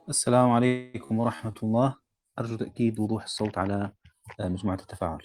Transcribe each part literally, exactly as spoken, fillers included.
السلام عليكم ورحمة الله. أرجو تأكيد وضوح الصوت على آه، مجموعة التفاعل.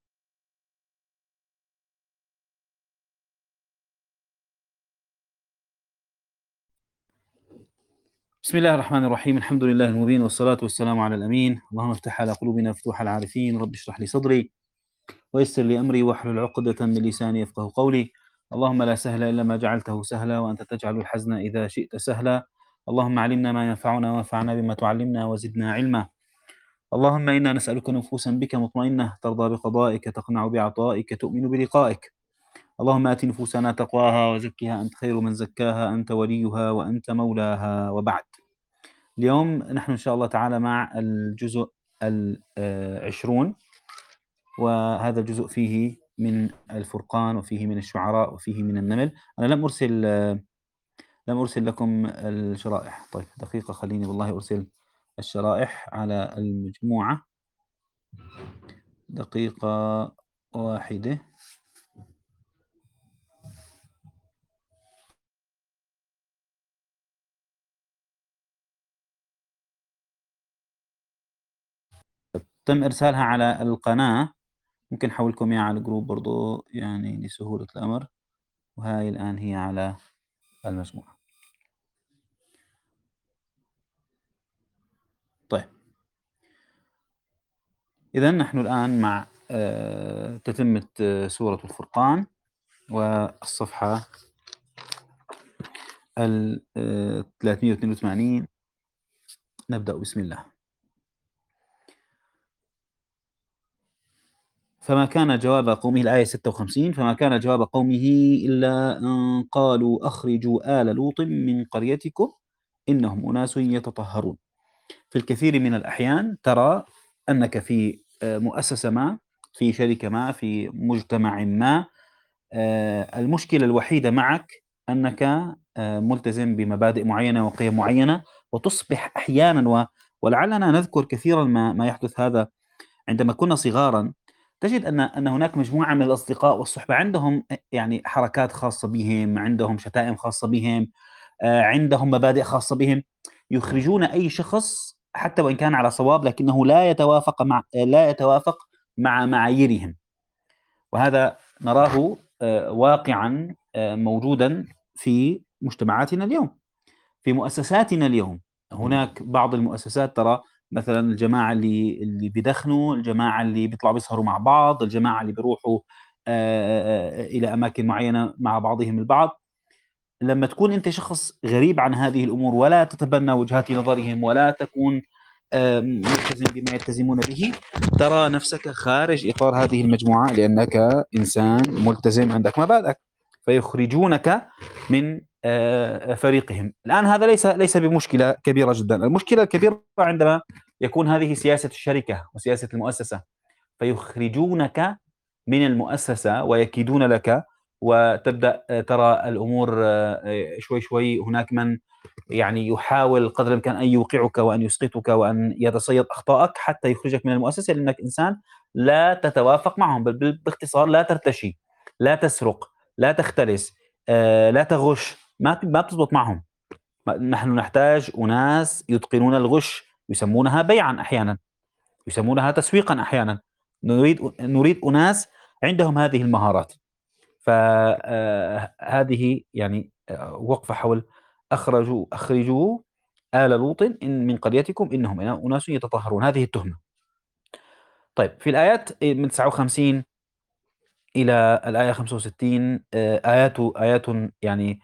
بسم الله الرحمن الرحيم، الحمد لله المبين، والصلاة والسلام على الأمين. اللهم افتح على قلوبنا فتوح العارفين، رب اشرح لي صدري ويسر لي أمري واحلل عقدة من لساني يفقه قولي. اللهم لا سهل إلا ما جعلته سهلا، وأنت تجعل الحزن إذا شئت سهلا. اللهم علمنا ما ينفعنا وانفعنا بما تعلمنا وزدنا علما. اللهم إنا نسألك نفوسا بك مطمئنة، ترضى بقضائك، تقنع بعطائك، تؤمن بلقائك. اللهم آت نفوسنا تقواها وزكها أنت خير من زكاها، أنت وليها وأنت مولاها، وبعد. اليوم نحن إن شاء الله تعالى مع الجزء العشرون، وهذا الجزء فيه من الفرقان وفيه من الشعراء وفيه من النمل. أنا لم أرسل لم أرسل لكم الشرائح. طيب دقيقة، خليني والله أرسل الشرائح على المجموعة. دقيقة واحدة. تم إرسالها على القناة، ممكن أحولكم إياها على الجروب برضو يعني لسهولة الأمر. وهاي الآن هي على المجموعة. طيب إذا نحن الآن مع آه تتمة آه سورة الفرقان، والصفحة ال آه ثلاثمئة واثنين وثمانين. نبدأ بسم الله. فما كان جواب قومه، الآية ستة وخمسين. فما كان جواب قومه إلا أن قالوا أخرجوا آل لوط من قريتكم إنهم أناس يتطهرون. في الكثير من الأحيان ترى أنك في مؤسسة ما، في شركة ما، في مجتمع ما، المشكلة الوحيدة معك أنك ملتزم بمبادئ معينة وقيم معينة، وتصبح أحيانا، ولعلنا نذكر كثيرا ما ما يحدث هذا عندما كنا صغارا. تجد أن أن هناك مجموعة من الأصدقاء والصحبة عندهم يعني حركات خاصة بهم، عندهم شتائم خاصة بهم، عندهم مبادئ خاصة بهم. يخرجون أي شخص حتى وإن كان على صواب، لكنه لا يتوافق مع لا يتوافق مع معاييرهم. وهذا نراه واقعا موجودا في مجتمعاتنا اليوم، في مؤسساتنا اليوم. هناك بعض المؤسسات ترى مثلا الجماعة اللي اللي بيدخنوا، الجماعة اللي بيطلعوا بيسهروا مع بعض، الجماعة اللي بيروحوا إلى أماكن معينة مع بعضهم البعض. لما تكون أنت شخص غريب عن هذه الأمور، ولا تتبنى وجهات نظرهم، ولا تكون ملتزم بما يلتزمون به، ترى نفسك خارج إطار هذه المجموعة، لأنك إنسان ملتزم عندك مبادئك، فيخرجونك من فريقهم. الآن هذا ليس ليس بمشكلة كبيرة جدا. المشكلة الكبيرة عندما يكون هذه سياسة الشركة وسياسة المؤسسة، فيخرجونك من المؤسسة ويكيدون لك، وتبدأ ترى الأمور شوي شوي. هناك من يعني يحاول قدر الإمكان أن يوقعك وأن يسقطك وأن يتصيد أخطائك حتى يخرجك من المؤسسة، لأنك إنسان لا تتوافق معهم. بل باختصار، لا ترتشي، لا تسرق، لا تختلس، لا تغش، ما ما بتزبط معهم. نحن نحتاج أناس يتقنون الغش، يسمونها بيعا أحيانا، يسمونها تسويقا أحيانا. نريد نريد أناس عندهم هذه المهارات. فهذه يعني وقفة حول أخرجوا أخرجوا آل لوط إن من قريتكم إنهم أناس يتطهرون، هذه التهمة. طيب في الآيات من تسعة وخمسين إلى الآية خمسة وستين آيات آيات يعني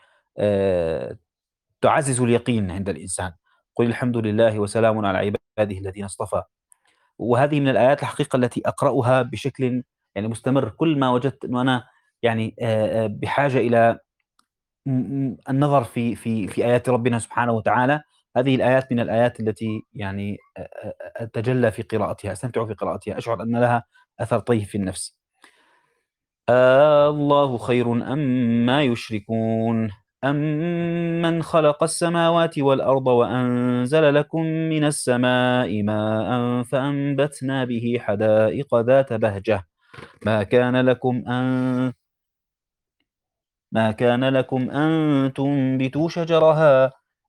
تعزز اليقين عند الإنسان. قل الحمد لله وسلام على عباده الذين اصطفى. وهذه من الآيات الحقيقة التي أقرأها بشكل يعني مستمر، كل ما وجدت أنه أنا يعني بحاجة إلى النظر في في في آيات ربنا سبحانه وتعالى. هذه الآيات من الآيات التي يعني أتجلى في قراءتها، أستمتع في قراءتها، أشعر أن لها أثر طيب في النفس. آه الله خير أم ما يشركون، أمن خلق السماوات والأرض وأنزل لكم من السماء ماء فأنبتنا به حدائق ذات بهجة ما كان لكم أن ما كان لكم أن تنبتوا شجرها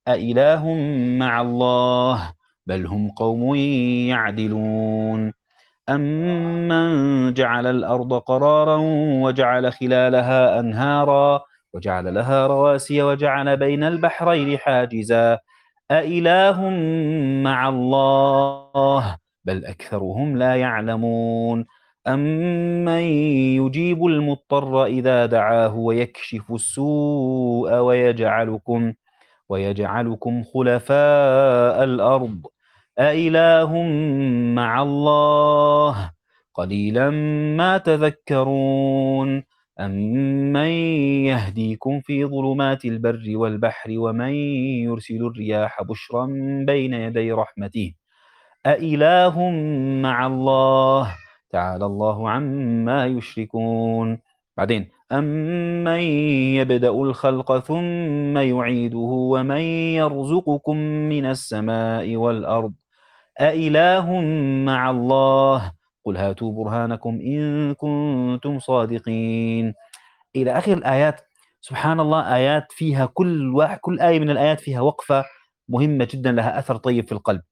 أإله مع الله بل هم قوم يعدلون أمن جعل الأرض قرارا وجعل خلالها أنهارا وجعل لها رواسي وجعل بين البحرين حاجزا أإله مع الله بل أكثرهم لا يعلمون أمن يجيب المضطر إذا دعاه ويكشف السوء ويجعلكم ويجعلكم خلفاء الأرض أإله مع الله قليلا ما تذكرون أمن يهديكم في ظلمات البر والبحر ومن يرسل الرياح بشرا بين يدي رحمته أإله مع الله تعالى الله عما يشركون. بعدين أمن يبدأ الخلق ثم يعيده ومن يرزقكم من السماء والأرض أإله مع الله قل هاتوا برهانكم إن كنتم صادقين إلى آخر الآيات. سبحان الله، آيات فيها كل واحد كل آية من الآيات فيها وقفة مهمة جدا لها أثر طيب في القلب.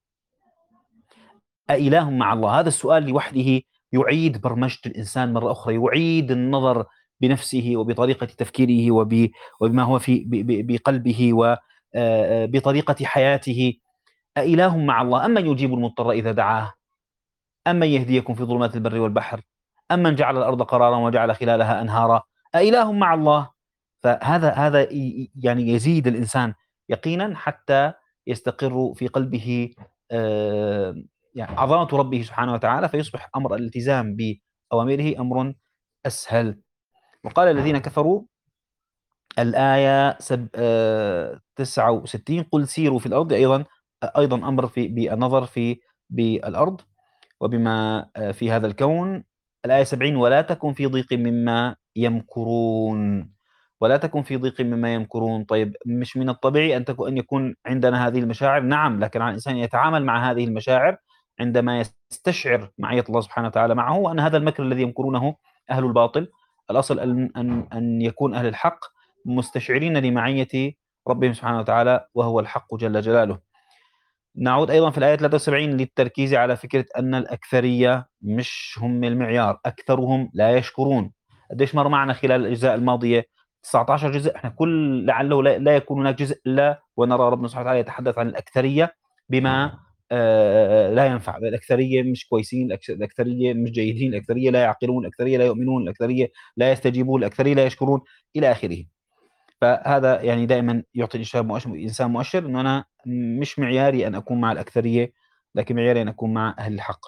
أإله مع الله، هذا السؤال لوحده يعيد برمجة الإنسان مرة أخرى، يعيد النظر بنفسه وبطريقة تفكيره وب- وبما هو في ب- ب- بقلبه وبطريقة حياته. أإله مع الله أمن يجيب المضطر إذا دعاه أمن يهديكم في ظلمات البر والبحر أمن جعل الأرض قرارا وجعل خلالها أنهارا أإله مع الله. فهذا هذا ي- يعني يزيد الإنسان يقينا حتى يستقر في قلبه آه، يعني عظمة ربه سبحانه وتعالى، فيصبح أمر الالتزام بأوامره أمر أسهل. وقال الذين كفروا الآية سب... آه، تسعة وستين قل سيروا في الأرض، أيضا أيضا أمر في بالنظر في بالأرض وبما آه، في هذا الكون. الآية سبعين ولا تكن في ضيق مما يمكرون، ولا تكن في ضيق مما يمكرون. طيب، مش من الطبيعي أن تكون أن يكون عندنا هذه المشاعر؟ نعم، لكن على الإنسان يتعامل مع هذه المشاعر عندما يستشعر معية الله سبحانه وتعالى معه، وأن هذا المكر الذي يمكرونه أهل الباطل. الأصل أن أن أن يكون أهل الحق مستشعرين لمعية ربهم سبحانه وتعالى وهو الحق جل جلاله. نعود أيضا في الآية ثلاثة وسبعين للتركيز على فكرة أن الأكثرية مش هم المعيار، أكثرهم لا يشكرون. قديش مر معنا خلال الأجزاء الماضية؟ تسعة عشر جزء. احنا كل لعله لا, لا يكون هناك جزء إلا ونرى ربنا سبحانه وتعالى يتحدث عن الأكثرية بما آه لا ينفع. الأكثرية مش كويسين، الأكثرية مش جيدين، الأكثرية لا يعقلون، الأكثرية لا يؤمنون، الأكثرية لا يستجيبون، الأكثرية لا يشكرون إلى آخره. فهذا يعني دائما يعطي الإنسان مؤشر, الإنسان مؤشر أنه أنا مش معياري أن أكون مع الأكثرية، لكن معياري أن أكون مع أهل الحق.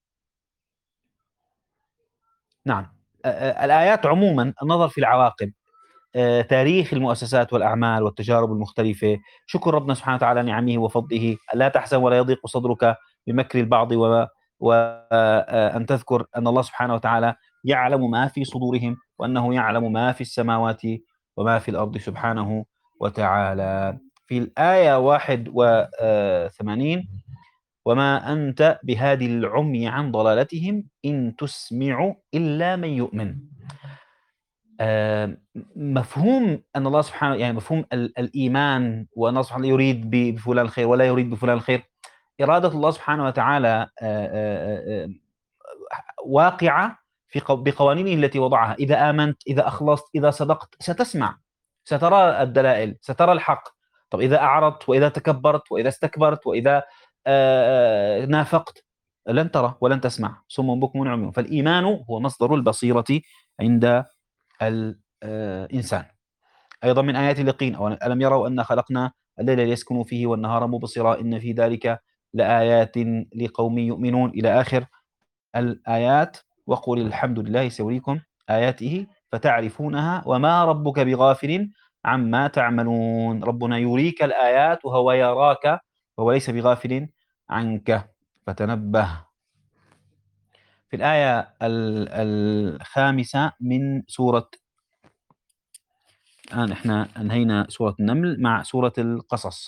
نعم. الآيات عموما النظر في العواقب، تاريخ المؤسسات والأعمال والتجارب المختلفة، شكر ربنا سبحانه وتعالى نعمه وفضله، لا تحزن ولا يضيق صدرك بمكر البعض، و... وأن تذكر أن الله سبحانه وتعالى يعلم ما في صدورهم وأنه يعلم ما في السماوات وما في الأرض سبحانه وتعالى. في الآية واحد وثمانين وما أنت بهادي العمي عن ضلالتهم إن تسمع إلا من يؤمن. آه، مفهوم أن الله سبحانه يعني مفهوم ال- الإيمان، وأن الله سبحانه يريد بفلان الخير ولا يريد بفلان الخير. إرادة الله سبحانه وتعالى آه، آه، آه، واقعة في قو- بقوانينه التي وضعها. إذا آمنت، إذا أخلصت، إذا صدقت ستسمع، سترى الدلائل، سترى الحق. طب إذا أعرضت وإذا تكبرت وإذا استكبرت وإذا آه، آه، نافقت لن ترى ولن تسمع، صم بكم عمي. فالإيمان هو مصدر البصيرة عند الإنسان. أيضا من آيات اليقين أو ألم يروا أن خلقنا الليل ليسكنوا فيه والنهار مبصرا إن في ذلك لآيات لقوم يؤمنون إلى آخر الآيات. وقل الحمد لله سيريكم آياته فتعرفونها وما ربك بغافل عما تعملون. ربنا يريك الآيات وهو يراك وهو ليس بغافل عنك، فتنبه. في الآية الخامسة من سورة، الآن إحنا أنهينا سورة النمل مع سورة القصص.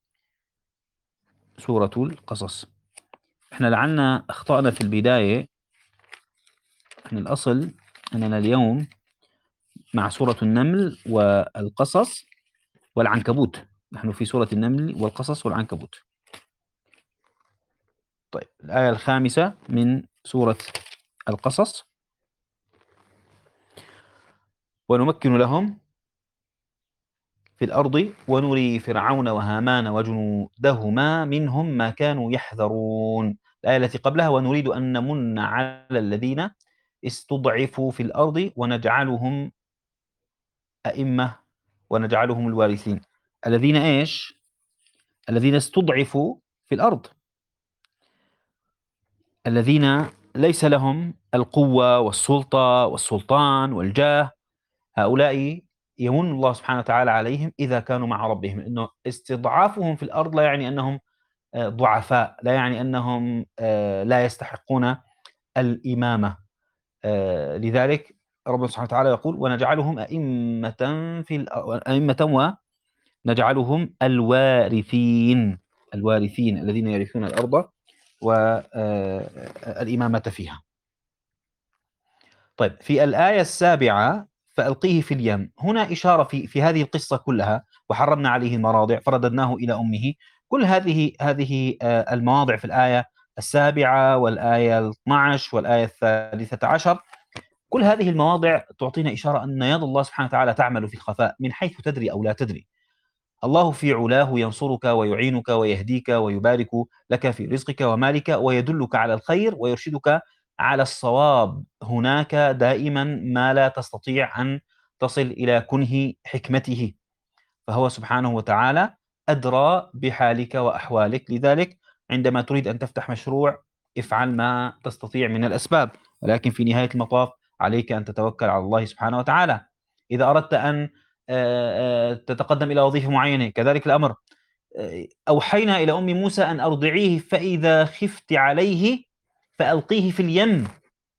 سورة القصص إحنا لعلنا أخطأنا في البداية. إحنا الأصل أننا اليوم مع سورة النمل والقصص والعنكبوت. نحن في سورة النمل والقصص والعنكبوت. طيب الآية الخامسة من سورة القصص: ونمكن لهم في الأرض ونري فرعون وهامان وجنودهما منهم ما كانوا يحذرون. الآية التي قبلها: ونريد أن نمن على الذين استضعفوا في الأرض ونجعلهم أئمة ونجعلهم الوارثين. الذين إيش؟ الذين استضعفوا في الأرض، الذين ليس لهم القوة والسلطة والسلطان والجاه، هؤلاء يمن الله سبحانه وتعالى عليهم إذا كانوا مع ربهم. إنه استضعافهم في الأرض لا يعني أنهم ضعفاء، لا يعني أنهم لا يستحقون الإمامة. لذلك ربنا سبحانه وتعالى يقول: ونجعلهم أئمة في أئمة ونجعلهم الوارثين، الوارثين الذين يرثون الأرض والإمامة فيها. طيب في الآية السابعة: فألقيه في اليم، هنا إشارة في في هذه القصة كلها: وحرمنا عليه المراضع فرددناه إلى أمه. كل هذه هذه المواضع في الآية السابعة والآية الاثنى عشر والآية الثالثة عشر، كل هذه المواضع تعطينا إشارة أن يد الله سبحانه وتعالى تعمل في الخفاء من حيث تدري أو لا تدري. الله في علاه ينصرك ويعينك ويهديك ويبارك لك في رزقك ومالك ويدلك على الخير ويرشدك على الصواب. هناك دائما ما لا تستطيع أن تصل إلى كنه حكمته، فهو سبحانه وتعالى أدرى بحالك وأحوالك. لذلك عندما تريد أن تفتح مشروع افعل ما تستطيع من الأسباب، ولكن في نهاية المطاف عليك أن تتوكل على الله سبحانه وتعالى. إذا أردت أن تتقدم إلى وظيفة معينة كذلك الأمر. أوحينا إلى أم موسى أن أرضعيه فإذا خفت عليه فألقيه في اليم.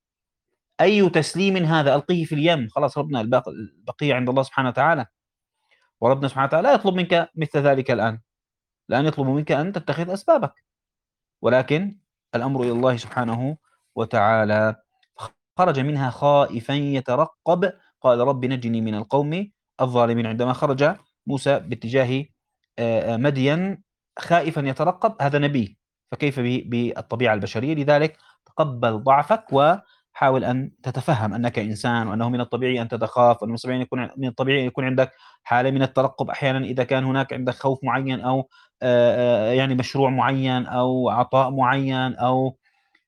أي تسليم هذا؟ ألقيه في اليم، خلاص ربنا البقية عند الله سبحانه وتعالى. وربنا سبحانه وتعالى لا يطلب منك مثل ذلك الآن، الآن يطلب منك أن تتخذ أسبابك، ولكن الأمر إلى الله سبحانه وتعالى. خرج منها خائفا يترقب قال رب نجني من القوم الظالمين. عندما خرج موسى باتجاه مدين خائفا يترقب، هذا نبي، فكيف بالطبيعة البشرية؟ لذلك تقبل ضعفك وحاول أن تتفهم أنك إنسان، وأنه من الطبيعي أن تتخاف، وأن يكون من الطبيعي يكون عندك حالة من الترقب أحيانا إذا كان هناك عندك خوف معين أو يعني مشروع معين أو عطاء معين أو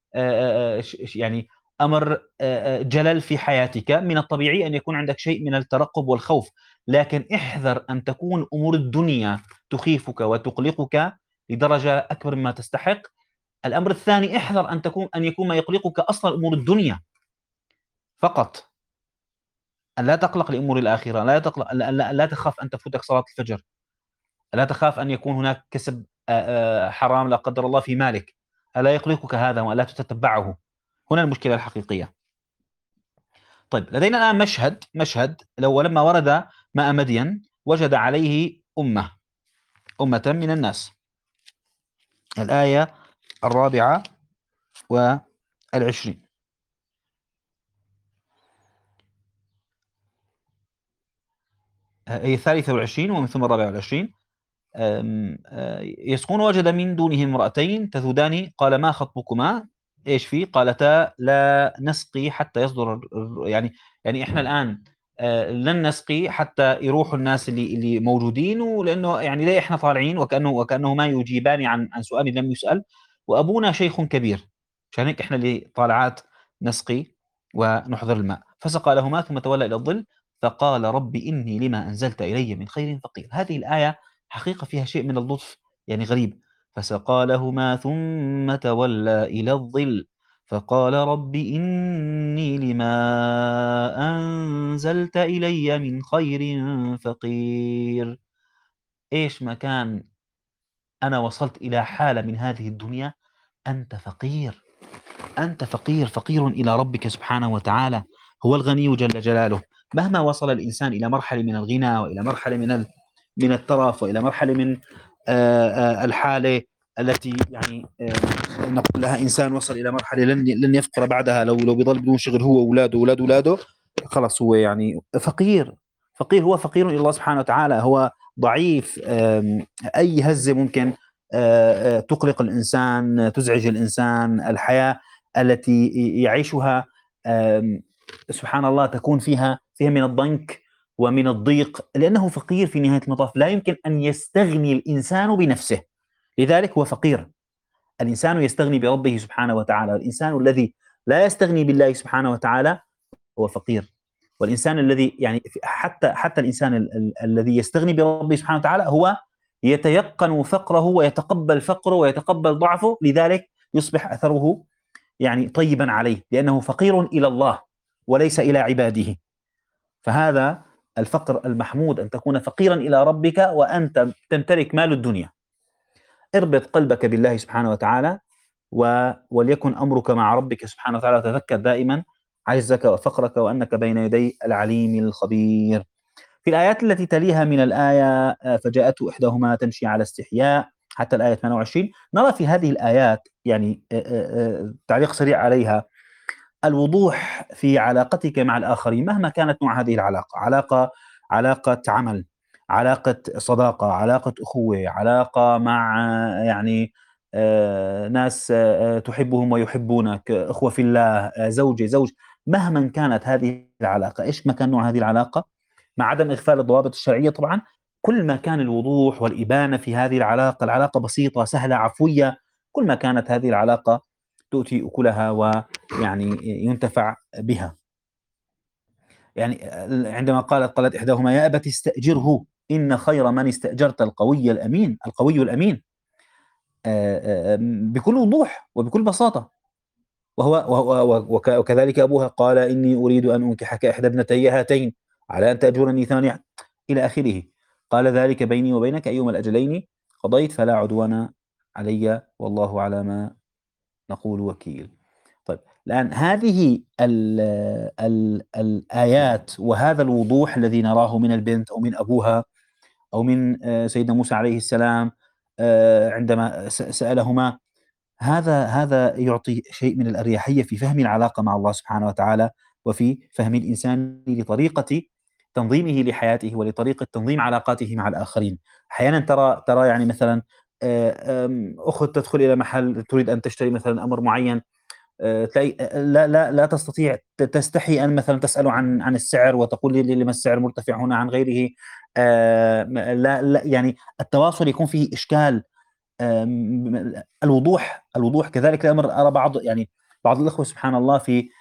يعني أمر جلل في حياتك. من الطبيعي أن يكون عندك شيء من الترقب والخوف، لكن احذر أن تكون أمور الدنيا تخيفك وتقلقك لدرجة أكبر مما تستحق. الأمر الثاني: احذر أن تكون أن يكون ما يقلقك أصلا أمور الدنيا فقط، أن لا تقلق لأمور الآخرة، لا تقلق، لا, لا, لا تخاف أن تفوتك صلاة الفجر، لا تخاف أن يكون هناك كسب حرام لا قدر الله في مالك، ألا يقلقك هذا وألا تتبعه؟ هنا المشكلة الحقيقية. طيب لدينا الآن مشهد مشهد لو ولما ورد ماء مدين وجد عليه أمة أمة من الناس. الآية الرابعة والعشرين، هي الثالثة والعشرين ومن ثم الرابعة والعشرين. يسقون وجد من دونهم امرأتين تذودان قال ما خطبكما؟ ايش في؟ قالتا لا نسقي حتى يصدر، يعني يعني احنا الان لن نسقي حتى يروحوا الناس اللي اللي موجودين، ولانه يعني ليه احنا طالعين وكانه وكانه ما يجيبان عن عن سؤال لم يسال، وابونا شيخ كبير، عشان هيك احنا اللي طالعات نسقي ونحضر الماء. فسقى لهما ثم تولى الى الظل فقال رب اني لما انزلت الي من خير فقير. هذه الايه حقيقة فيها شيء من اللطف يعني غريب. فسقى لهما ثم تولى إلى الظل فقال رب إني لما أنزلت إلي من خير فقير. إيش ما كان أنا وصلت إلى حالة من هذه الدنيا، أنت فقير، أنت فقير، فقير إلى ربك سبحانه وتعالى، هو الغني جل جلاله. مهما وصل الإنسان إلى مرحلة من الغنى وإلى مرحلة من من الترف وإلى مرحلة من الحالة التي يعني نقول لها إنسان وصل إلى مرحلة لن لن يفقر بعدها، لو لو بيضل بدون شغل هو وأولاده وأولاد أولاده خلاص هو يعني فقير. فقير، هو فقير إلى الله سبحانه وتعالى، هو ضعيف، أي هزة ممكن تقلق الإنسان، تزعج الإنسان. الحياة التي يعيشها سبحان الله تكون فيها فيها من الضنك ومن الضيق، لأنه فقير في نهاية المطاف. لا يمكن أن يستغني الإنسان بنفسه، لذلك هو فقير. الإنسان يستغني بربه سبحانه وتعالى، الإنسان الذي لا يستغني بالله سبحانه وتعالى هو فقير. والإنسان الذي يعني حتى حتى الإنسان ال ال الذي يستغني بربه سبحانه وتعالى هو يتيقن فقره ويتقبل فقره ويتقبل ضعفه، لذلك يصبح أثره يعني طيبا عليه، لأنه فقير إلى الله وليس إلى عباده. فهذا الفقر المحمود، أن تكون فقيرا إلى ربك وأنت تمتلك مال الدنيا. اربط قلبك بالله سبحانه وتعالى، و... وليكن أمرك مع ربك سبحانه وتعالى، وتذكر دائما عجزك وفقرك وأنك بين يدي العليم الخبير. في الآيات التي تليها من الآية فجاءته إحداهما تمشي على استحياء حتى الآية ثمانية وعشرين، نرى في هذه الآيات يعني تعليق سريع عليها الوضوح في علاقتك مع الآخرين مهما كانت نوع هذه العلاقة، علاقة علاقة عمل، علاقة صداقة، علاقة أخوة، علاقة مع يعني آه ناس آه تحبهم ويحبونك، أخوة في الله، آه زوجي زوج، مهما كانت هذه العلاقة، إيش ما كان نوع هذه العلاقة، مع عدم إغفال الضوابط الشرعية طبعا، كل ما كان الوضوح والإبانة في هذه العلاقة، العلاقة بسيطة سهلة عفوية، كل ما كانت هذه العلاقة تؤتي أكلها ويعني ينتفع بها. يعني عندما قالت قالت إحداهما يا أبت استأجره إن خير من استأجرت القوي الأمين، القوي الأمين، بكل وضوح وبكل بساطة. وهو, وهو وكذلك أبوها قال إني أريد أن أنكحك إحدى ابنتي هاتين على أن تأجرني ثانية إلى آخره. قال ذلك بيني وبينك أيما الأجلين قضيت فلا عدوان علي والله على ما نقول وكيل. طيب الآن هذه ال ال الآيات وهذا الوضوح الذي نراه من البنت أو من أبوها أو من سيدنا موسى عليه السلام عندما سألهما، هذا هذا يعطي شيء من الأريحية في فهم العلاقة مع الله سبحانه وتعالى، وفي فهم الإنسان لطريقة تنظيمه لحياته ولطريقة تنظيم علاقاته مع الآخرين. أحيانا ترى ترى يعني مثلا أخت تدخل إلى محل تريد أن تشتري مثلا أمر معين، تلاقي لا لا لا تستطيع، تستحي أن مثلا تسأله عن عن السعر وتقول لي لما السعر مرتفع هنا عن غيره. لا لا يعني التواصل يكون فيه إشكال. الوضوح الوضوح كذلك الأمر. أرى بعض يعني بعض الأخوة سبحان الله في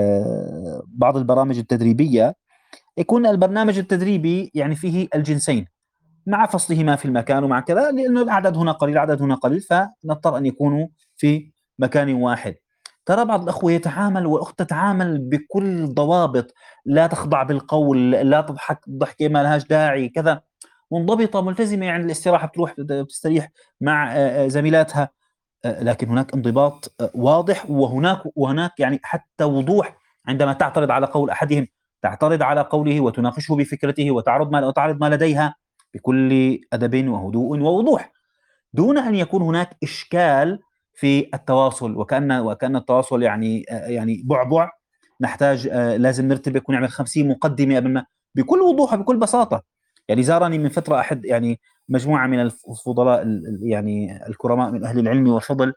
بعض البرامج التدريبية يكون البرنامج التدريبي يعني فيه الجنسين مع فصلهما في المكان ومع كذا، لأنه العدد هنا قليل العدد هنا قليل، فنضطر أن يكونوا في مكان واحد. ترى بعض الأخوة يتعامل والأخت تتعامل بكل ضوابط، لا تخضع بالقول، لا تضحك ضحكة ما لهاش داعي كذا، منضبطة ملتزمة، يعني الاستراحة بتروح بتستريح مع زميلاتها، لكن هناك انضباط واضح، وهناك وهناك يعني حتى وضوح. عندما تعترض على قول أحدهم تعترض على قوله وتناقشه بفكرته وتعرض ما تعرض ما لديها بكل أدب وهدوء ووضوح، دون أن يكون هناك إشكال في التواصل، وكأن وكأن التواصل يعني يعني بعبع نحتاج لازم نرتبك ونعمل خمسين مقدمة قبل ما، بكل وضوح وبكل بساطة. يعني زارني من فترة أحد يعني مجموعة من الفضلاء يعني الكرماء من أهل العلم والفضل،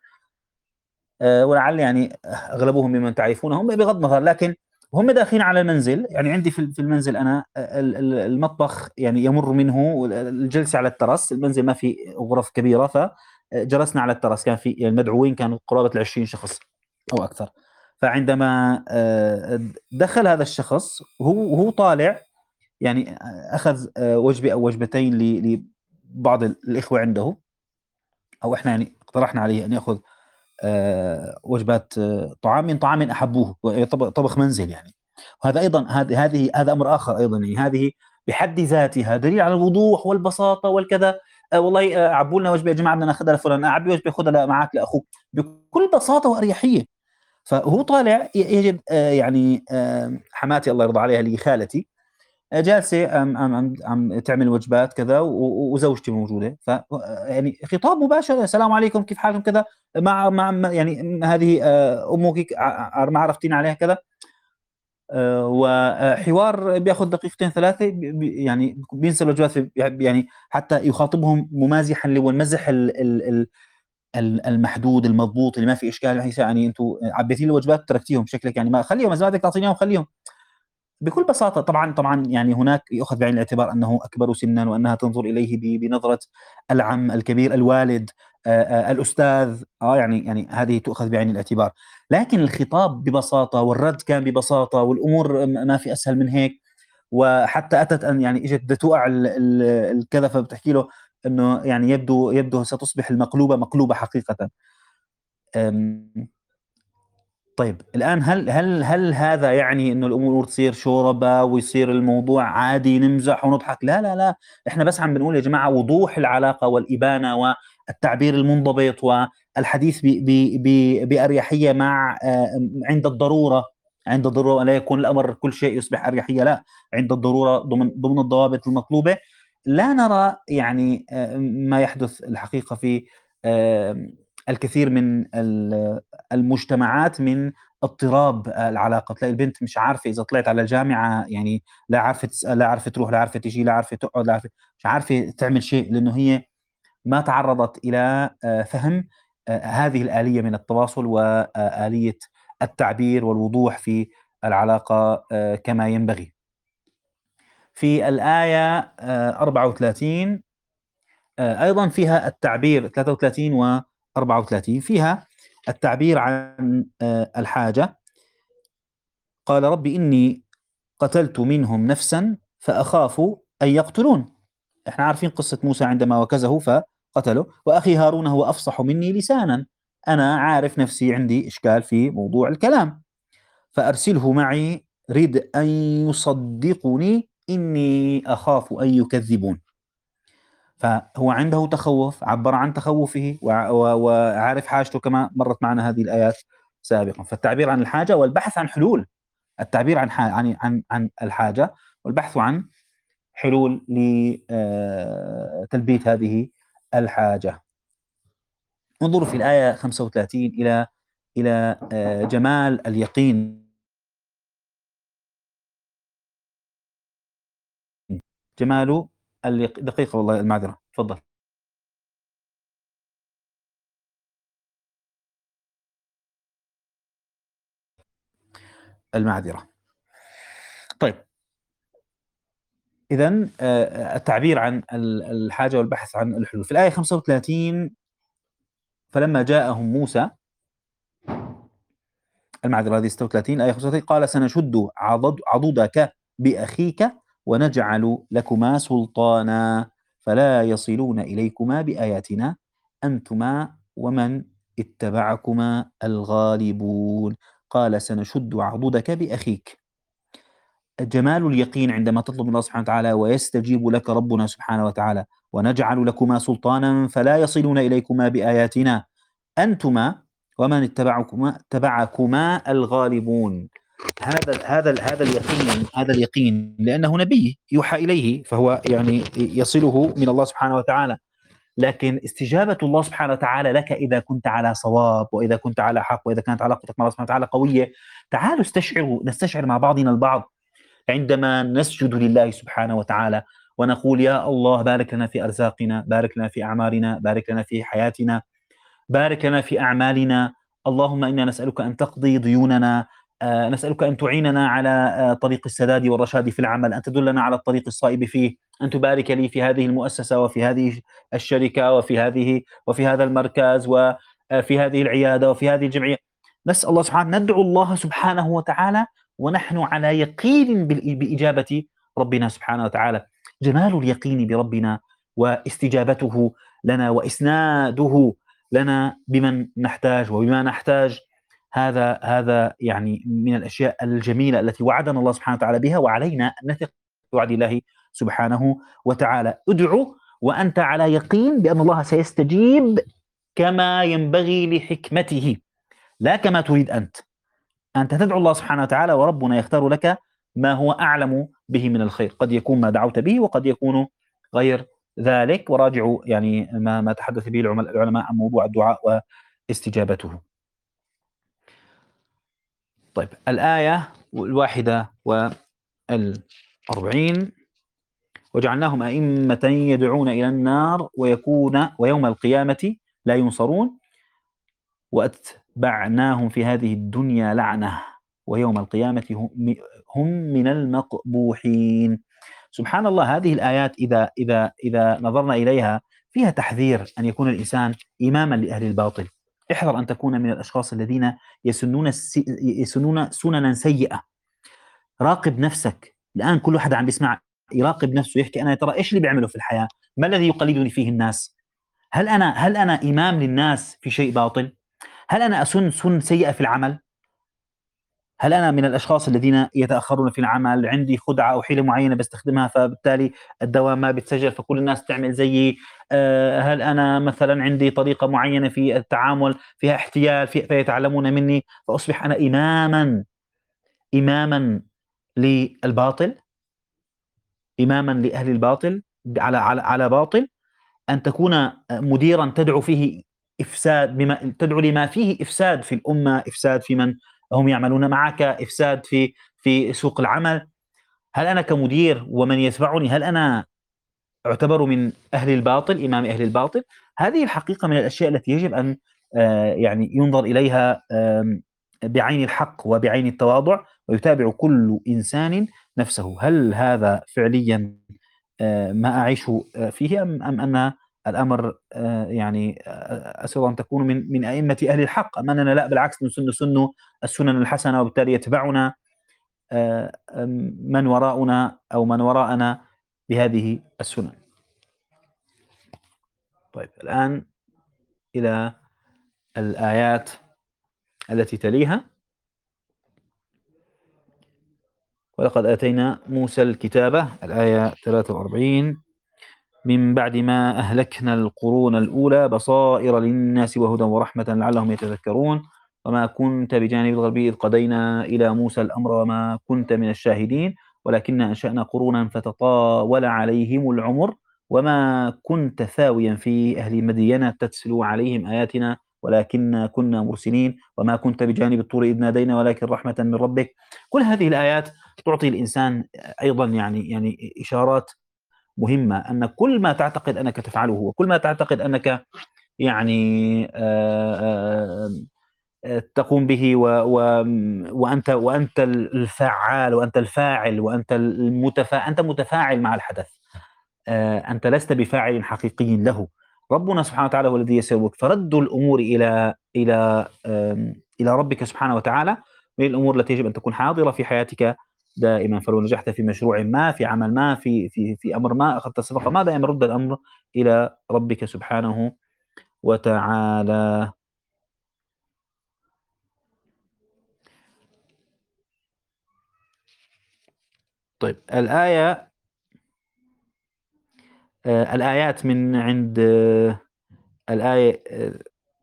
ولعل يعني أغلبهم ممن تعرفونهم بغض النظر، لكن هم داخلين على المنزل، يعني عندي في المنزل أنا المطبخ يعني يمر منه الجلسة على الترس، المنزل ما في غرف كبيرة، فجلسنا على الترس، كان في المدعوين كانوا قرابة العشرين شخص أو أكثر. فعندما دخل هذا الشخص وهو وهو طالع يعني أخذ وجبة أو وجبتين لبعض الإخوة عنده، أو إحنا يعني اقترحنا عليه أن يأخذ آه وجبات آه طعام من طعام أحبوه، طبخ منزل يعني. وهذا أيضا هذه هذه هذا أمر آخر أيضا، يعني هذه بحد ذاتها دليل على الوضوح والبساطة والكذا. آه والله آه عبوا لنا وجبة يا جماعة بدنا ناخذها لفلان، أعبي وجبة خذها معك لأخوك، بكل بساطة وأريحية. فهو طالع يجد آه يعني آه حماتي الله يرضى عليها اللي خالتي جالسة عم عم عم تعمل وجبات كذا وزوجتي موجودة، ف يعني خطاب مباشر، السلام عليكم كيف حالكم كذا، مع مع يعني هذه أمك ما عرفتين عليها كذا. آه، وحوار بياخذ دقيقتين ثلاثة، بي- بي- يعني بينسى الوجبات في- يعني حتى يخاطبهم ممازحا، اللي هو المزح ال- ال- ال- ال- المحدود المضبوط اللي ما في اشكال، بحيث يعني انتم عبيتين الوجبات تركتيهم شكلك، يعني ما خليهم اذا ما بدك تعطينيهم خليهم. بكل بساطة طبعا طبعا يعني هناك يؤخذ بعين الاعتبار أنه أكبر سنا، وأنها تنظر إليه ب- بنظرة العم الكبير الوالد، آه، آه، الأستاذ، آه يعني يعني هذه تؤخذ بعين الاعتبار. لكن الخطاب ببساطة، والرد كان ببساطة، والأمور م- ما في أسهل من هيك. وحتى أتت أن يعني إجت بدها توقع ال- ال- الكذا، فبتحكي له أنه يعني يبدو يبدو ستصبح المقلوبة مقلوبة حقيقة. أم، طيب الآن هل هل هل هذا يعني إنه الأمور تصير شوربة ويصير الموضوع عادي نمزح ونضحك؟ لا لا لا، إحنا بس عم بنقول يا جماعة وضوح العلاقة والإبانة والتعبير المنضبط والحديث ب ب ب بأريحية مع آه، عند الضرورة. عند الضرورة لا يكون الأمر كل شيء يصبح أريحية، لا، عند الضرورة ضمن ضمن الضوابط المطلوبة. لا نرى يعني آه، ما يحدث الحقيقة في آه، الكثير من ال- المجتمعات من اضطراب العلاقه. تلاقي البنت مش عارفه اذا طلعت على الجامعه، يعني لا عارفه تسال، لا عارفه تروح، لا عارفه تجي، لا عارفه تقعد، لا عارفه، مش عارفه تعمل شيء، لانه هي ما تعرضت الى آه، فهم آه، هذه الاليه من التواصل واليه التعبير والوضوح في العلاقه آه، كما ينبغي. في الايه آه، أربعة وثلاثين آه، أيضا فيها التعبير، ثلاثة وثلاثين و أربعة وثلاثين فيها التعبير عن آه، الحاجة. قال رب إني قتلت منهم نفسا فأخاف أن يقتلون. احنا عارفين قصة موسى عندما وكزه فقتله، وأخي هارون هو أفصح مني لسانا، أنا عارف نفسي عندي إشكال في موضوع الكلام، فأرسله معي رد أن يصدقني إني أخاف أن يكذبون. فهو عنده تخوف، عبر عن تخوفه وع- و- وعارف حاجته، كما مرت معنا هذه الآيات سابقا. فالتعبير عن الحاجة والبحث عن حلول، التعبير عن ح- عن عن عن الحاجة والبحث عن حلول لتلبية هذه الحاجة. انظروا في الآية خمسة وثلاثين إلى إلى آه، جمال اليقين. جمال اليق... دقيقة والله المعذرة، تفضل. المعذرة. طيب إذا التعبير عن ال- الحاجة والبحث عن الحلول في الآية خمسة وثلاثين. فلما جاءهم موسى، المعذرة هذه ستة وثلاثين، آية خمسة وثلاثين، قال سنشد عضد عضدك بأخيك ونجعل لكما سلطانا فلا يصلون إليكما بآياتنا أنتما ومن اتبعكما الغالبون. قال سنشد عضدك بأخيك. جمال اليقين عندما تطلب من الله سبحانه وتعالى ويستجيب لك ربنا سبحانه وتعالى، ونجعل لكما سلطانا فلا يصلون إليكما بآياتنا أنتما ومن اتبعكما اتبعكما الغالبون. هذا هذا هذا اليقين، هذا اليقين لأنه نبي يوحى إليه، فهو يعني يصله من الله سبحانه وتعالى. لكن استجابة الله سبحانه وتعالى لك إذا كنت على صواب، وإذا كنت على حق، وإذا كانت علاقتك مع الله سبحانه وتعالى قوية. تعالوا استشعروا نستشعر مع بعضنا البعض عندما نسجد لله سبحانه وتعالى ونقول يا الله بارك لنا في أرزاقنا، بارك لنا في أعمارنا، بارك لنا في حياتنا، بارك لنا في أعمالنا. اللهم إنا نسألك أن تقضي ديوننا، آه، نسألك أن تعيننا على آه، طريق السداد والرشاد في العمل، أن تدلنا على الطريق الصائب فيه، أن تبارك لي في هذه المؤسسة وفي هذه الشركة وفي هذه وفي هذا المركز وفي هذه العيادة وفي هذه الجمعية. نسأل الله سبحانه، ندعو الله سبحانه وتعالى ونحن على يقين بإجابة ربنا سبحانه وتعالى. جمال اليقين بربنا واستجابته لنا وإسناده لنا بمن نحتاج وبما نحتاج. هذا هذا يعني من الاشياء الجميله التي وعدنا الله سبحانه وتعالى بها، وعلينا ان نثق بوعد الله سبحانه وتعالى. ادعو وانت على يقين بان الله سيستجيب كما ينبغي لحكمته، لا كما تريد انت. انت تدعو الله سبحانه وتعالى وربنا يختار لك ما هو اعلم به من الخير، قد يكون ما دعوت به وقد يكون غير ذلك. وراجعوا يعني ما ما تحدث به العلماء عن موضوع الدعاء واستجابته. طيب الآية الواحدة والأربعين: وجعلناهم أئمة يدعون إلى النار ويكون ويوم القيامة لا ينصرون وأتبعناهم في هذه الدنيا لعنة ويوم القيامة هم هم من المقبوحين. سبحان الله، هذه الآيات إذا إذا إذا نظرنا إليها فيها تحذير أن يكون الإنسان إماما لأهل الباطل. احذر أن تكون من الأشخاص الذين يسنون السي... يسنون سننا سيئة. راقب نفسك الآن، كل واحد عم بيسمع يراقب نفسه، يحكي أنا ترى إيش اللي بيعمله في الحياة؟ ما الذي يقلدني فيه الناس؟ هل أنا هل أنا إمام للناس في شيء باطل؟ هل أنا أسن سن سيئة في العمل؟ هل أنا من الأشخاص الذين يتأخرون في العمل؟ عندي خدعة أو حيلة معينة بستخدمها فبالتالي الدوام ما بيتسجل فكل الناس تعمل زيي؟ أه هل أنا مثلا عندي طريقة معينة في التعامل فيها احتيال في فيتعلمون مني فأصبح أنا إماما إماما للباطل، إماما لأهل الباطل على على على باطل؟ أن تكون مديرا تدعو فيه إفساد، بما تدعو لما فيه إفساد في الأمة، إفساد في من هم يعملون معك، إفساد في في سوق العمل. هل أنا كمدير ومن يتبعني هل أنا أعتبر من أهل الباطل، إمام أهل الباطل؟ هذه الحقيقة من الأشياء التي يجب أن آه، يعني ينظر إليها آم، بعين الحق وبعين التواضع، ويتابع كل إنسان نفسه. هل هذا فعليا آه، ما أعيش آه، فيه أم أم أن الأمر آه، يعني آه، أسأل أن تكون من من أئمة أهل الحق، أم أننا لا بالعكس نسن سن السنن الحسنة وبالتالي يتبعنا آه، آم، من وراءنا أو من وراءنا بهذه السنن. طيب الآن إلى الآيات التي تليها: ولقد آتينا موسى الكتاب، الآية ثلاثة وأربعين: من بعد ما أهلكنا القرون الأولى بصائر للناس وهدى ورحمة لعلهم يتذكرون وما كنت بجانب الغربي إذ قضينا إلى موسى الأمر وما كنت من الشاهدين ولكن أنشأنا قرونا فتطاول عليهم العمر وما كنت ثاويا في أهل مدين تتلو عليهم آياتنا ولكن كنا مرسلين وما كنت بجانب الطور إذ نادينا ولكن رحمة من ربك. كل هذه الآيات تعطي الإنسان أيضا يعني يعني إشارات مهمة، أن كل ما تعتقد أنك تفعله وكل ما تعتقد أنك يعني آه، آه، تقوم به و و وأنت وأنت الفعال وأنت الفاعل وأنت المتفا أنت متفاعل مع الحدث. آه، أنت لست بفاعل حقيقي له. ربنا سبحانه وتعالى هو الذي يسيرك، فرد الأمور إلى إلى آم، إلى ربك سبحانه وتعالى من الأمور التي يجب أن تكون حاضرة في حياتك دائما. فلو نجحت في مشروع ما، في عمل ما، في في في أمر ما، أخذت صفقة ما، دائما رد الأمر إلى ربك سبحانه وتعالى. طيب الآية آه، الآيات من عند آه، الآية آه،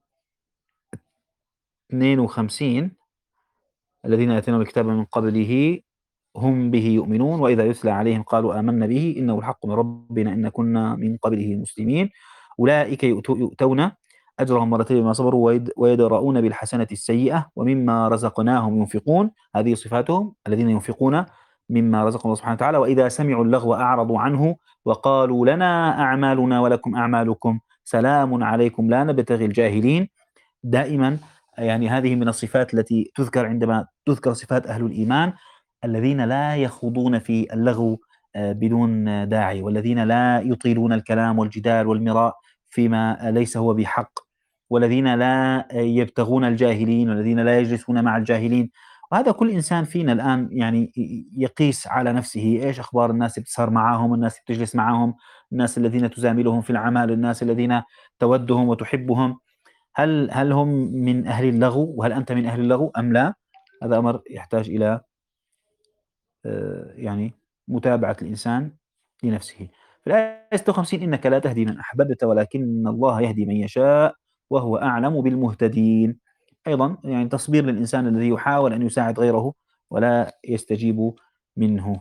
اثنين وخمسين: الذين آتيناهم الكتاب من قبله هم به يؤمنون وإذا يتلى عليهم قالوا آمنا به إنه الحق من ربنا إن كنا من قبله مسلمين أولئك يؤتو- يؤتون أجرهم مرتين بما صبروا ويد- ويدرؤون بالحسنة السيئة ومما رزقناهم ينفقون. هذه صفاتهم الذين ينفقون مما رزقهم الله سبحانه وتعالى. وإذا سمعوا اللغو أعرضوا عنه وقالوا لنا أعمالنا ولكم أعمالكم سلام عليكم لا نبتغي الجاهلين. دائما يعني هذه من الصفات التي تذكر عندما تذكر صفات أهل الإيمان: الذين لا يخوضون في اللغو آه، بدون داعي، والذين لا يطيلون الكلام والجدال والمراء فيما ليس هو بحق، والذين لا يبتغون الجاهلين، والذين لا يجلسون مع الجاهلين. وهذا كل إنسان فينا الآن يعني يقيس على نفسه إيش أخبار الناس اللي بتسهر معاهم، الناس اللي بتجلس معاهم، الناس الذين تزاملهم في العمل، الناس الذين تودهم وتحبهم. هل هل هم من أهل اللغو، وهل أنت من أهل اللغو أم لا؟ هذا أمر يحتاج إلى آه، يعني متابعة الإنسان لنفسه. في الآية ستة وخمسين: إنك لا تهدي من أحببت ولكن الله يهدي من يشاء وهو أعلم بالمهتدين. أيضا يعني تصبير للإنسان الذي يحاول أن يساعد غيره ولا يستجيب منه.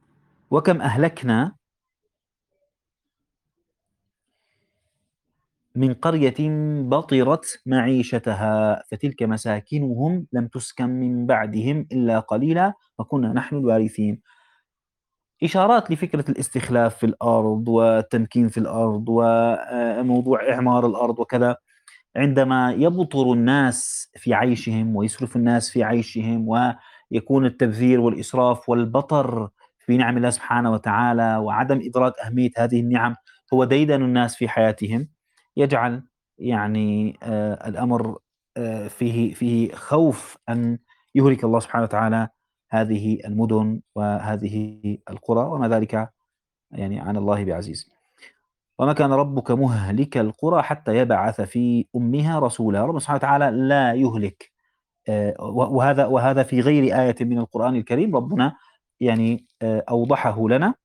وكم أهلكنا من قرية بطرت معيشتها فتلك مساكنهم لم تسكن من بعدهم إلا قليلا وكنا نحن الوارثين. إشارات لفكرة الاستخلاف في الأرض والتمكين في الأرض وموضوع إعمار الأرض وكذا. عندما يبطر الناس في عيشهم ويسرف الناس في عيشهم ويكون التبذير والإسراف والبطر في نعم الله سبحانه وتعالى وعدم إدراك أهمية هذه النعم هو ديدن الناس في حياتهم، يجعل يعني آه الأمر آه فيه فيه خوف أن يهلك الله سبحانه وتعالى هذه المدن وهذه القرى، وما ذلك يعني عن الله بعزيز. وما كان ربك مهلك القرى حتى يبعث في أمها رسولا. ربنا سبحانه وتعالى لا يهلك، آه، وهذا وهذا في غير آية من القرآن الكريم ربنا يعني آه، أوضحه لنا،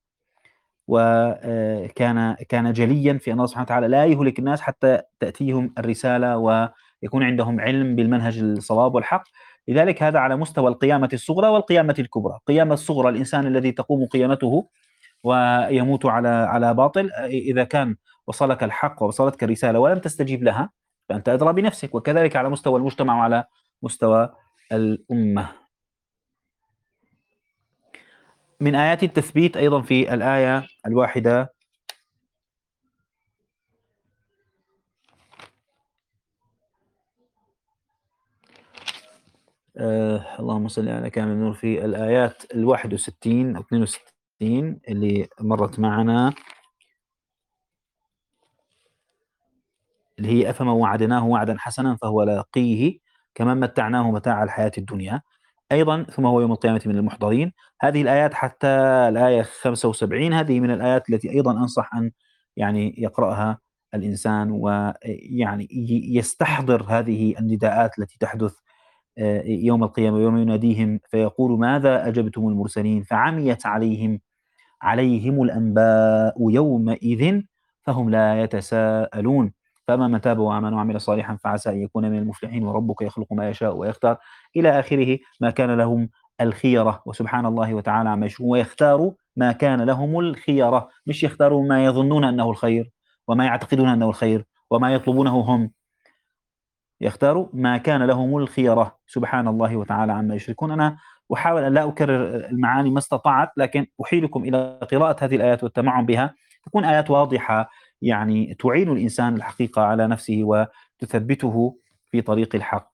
وكان كان جليا في أن الله سبحانه وتعالى لا يهلك الناس حتى تأتيهم الرسالة ويكون عندهم علم بالمنهج الصواب والحق. لذلك هذا على مستوى القيامة الصغرى والقيامة الكبرى. القيامة الصغرى الإنسان الذي تقوم قيامته ويموت على على باطل، إذا كان وصلك الحق ووصلتك الرسالة ولم تستجيب لها فأنت أدرى بنفسك، وكذلك على مستوى المجتمع وعلى مستوى الأمة. من آيات التثبيت أيضا في الآية الواحدة آه اللهم صل على كامل النور، في الآيات الواحد وستين أو اثنين وستين اللي مرت معنا، اللي هي أفمن وعدناه وعدا حسنا فهو لاقيه كمن متعناه متاع الحياة الدنيا أيضا ثم هو يوم القيامة من المحضرين. هذه الآيات حتى الآية خمسة وسبعين هذه من الآيات التي أيضا أنصح أن يعني يقرأها الإنسان ويعني يستحضر هذه النداءات التي تحدث يوم القيامة، يوم يناديهم فيقول ماذا أجبتم المرسلين فعميت عليهم عليهم الأنباء يومئذ فهم لا يتساءلون. فأما من تاب وآمن وعمل صالحا فعسى أن يكون من المفلحين وربك يخلق ما يشاء ويختار إلى آخره. ما كان لهم الخيرة، وسبحان الله وتعالى عما يشركون، ويختاروا ما كان لهم الخيرة، مش يختاروا ما يظنون أنه الخير وما يعتقدون أنه الخير وما يطلبونه هم، يختاروا ما كان لهم الخيرة. سبحان الله وتعالى عما يشركون. أنا أحاول أن لا أكرر المعاني ما استطعت، لكن أحيلكم إلى قراءة هذه الآيات والتمعن بها، تكون آيات واضحة يعني تعين الإنسان الحقيقة على نفسه وتثبته في طريق الحق.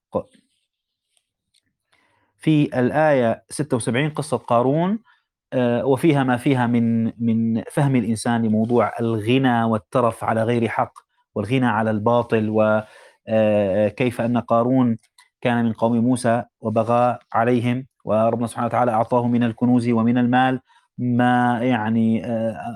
في الآية ستة وسبعين قصة قارون، وفيها ما فيها من من فهم الإنسان لموضوع الغنى والترف على غير حق والغنى على الباطل، وكيف أن قارون كان من قوم موسى وبغى عليهم، وربنا سبحانه وتعالى أعطاه من الكنوز ومن المال ما يعني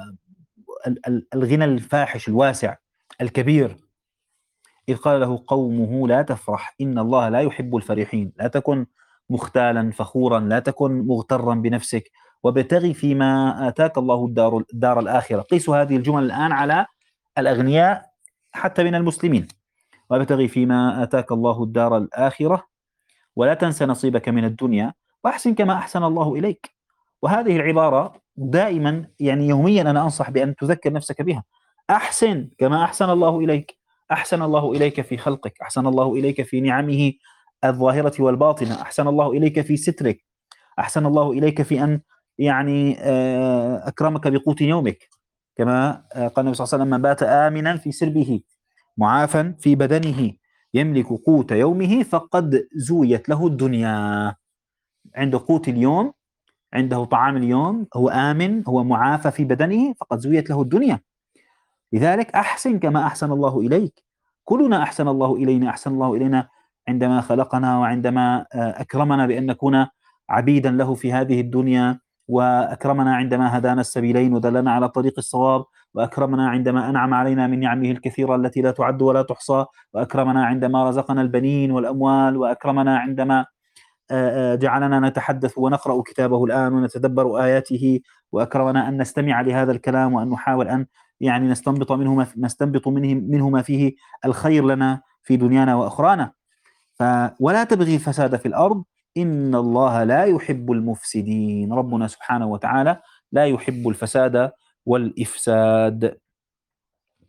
الغنى الفاحش الواسع الكبير. إذ قال له قومه لا تفرح إن الله لا يحب الفرحين. لا تكن مختالا فخورا، لا تكن مغترا بنفسك، وابتغي فيما آتاك الله الدار, الدار الآخرة. قيسوا هذه الجمل الآن على الأغنياء حتى من المسلمين. وابتغي فيما آتاك الله الدار الآخرة ولا تنس نصيبك من الدنيا وأحسن كما أحسن الله إليك. وهذه العبارة دائما يعني يوميا أنا أنصح بأن تذكر نفسك بها. أحسن كما أحسن الله إليك. أحسن الله إليك في خلقك، أحسن الله إليك في نعمه الظاهرة والباطنة، أحسن الله إليك في سترك، أحسن الله إليك في أن يعني أكرمك بقوت يومك، كما قال النبي صلى الله عليه وسلم من بات آمنا في سربه معافا في بدنه يملك قوت يومه فقد زويت له الدنيا. عنده قوت اليوم، عنده طعام اليوم، هو آمن، هو معافى في بدنه، فقد زويت له الدنيا. لذلك أحسن كما أحسن الله إليك. كلنا أحسن الله إلينا، أحسن الله إلينا عندما خلقنا وعندما أكرمنا بأن نكون عبيدا له في هذه الدنيا، وأكرمنا عندما هدانا السبيلين ودلنا على طريق الصواب، وأكرمنا عندما أنعم علينا من نعمه الكثيرة التي لا تعد ولا تحصى، وأكرمنا عندما رزقنا البنين والأموال، وأكرمنا عندما جعلنا نتحدث ونقرأ كتابه الآن ونتدبر آياته، وأكرمنا أن نستمع لهذا الكلام وأن نحاول أن يعني نستنبط منه ما نستنبط منه منه ما فيه الخير لنا في دنيانا وأخرانا. ولا تبغي الفساد في الأرض إن الله لا يحب المفسدين. ربنا سبحانه وتعالى لا يحب الفساد والإفساد.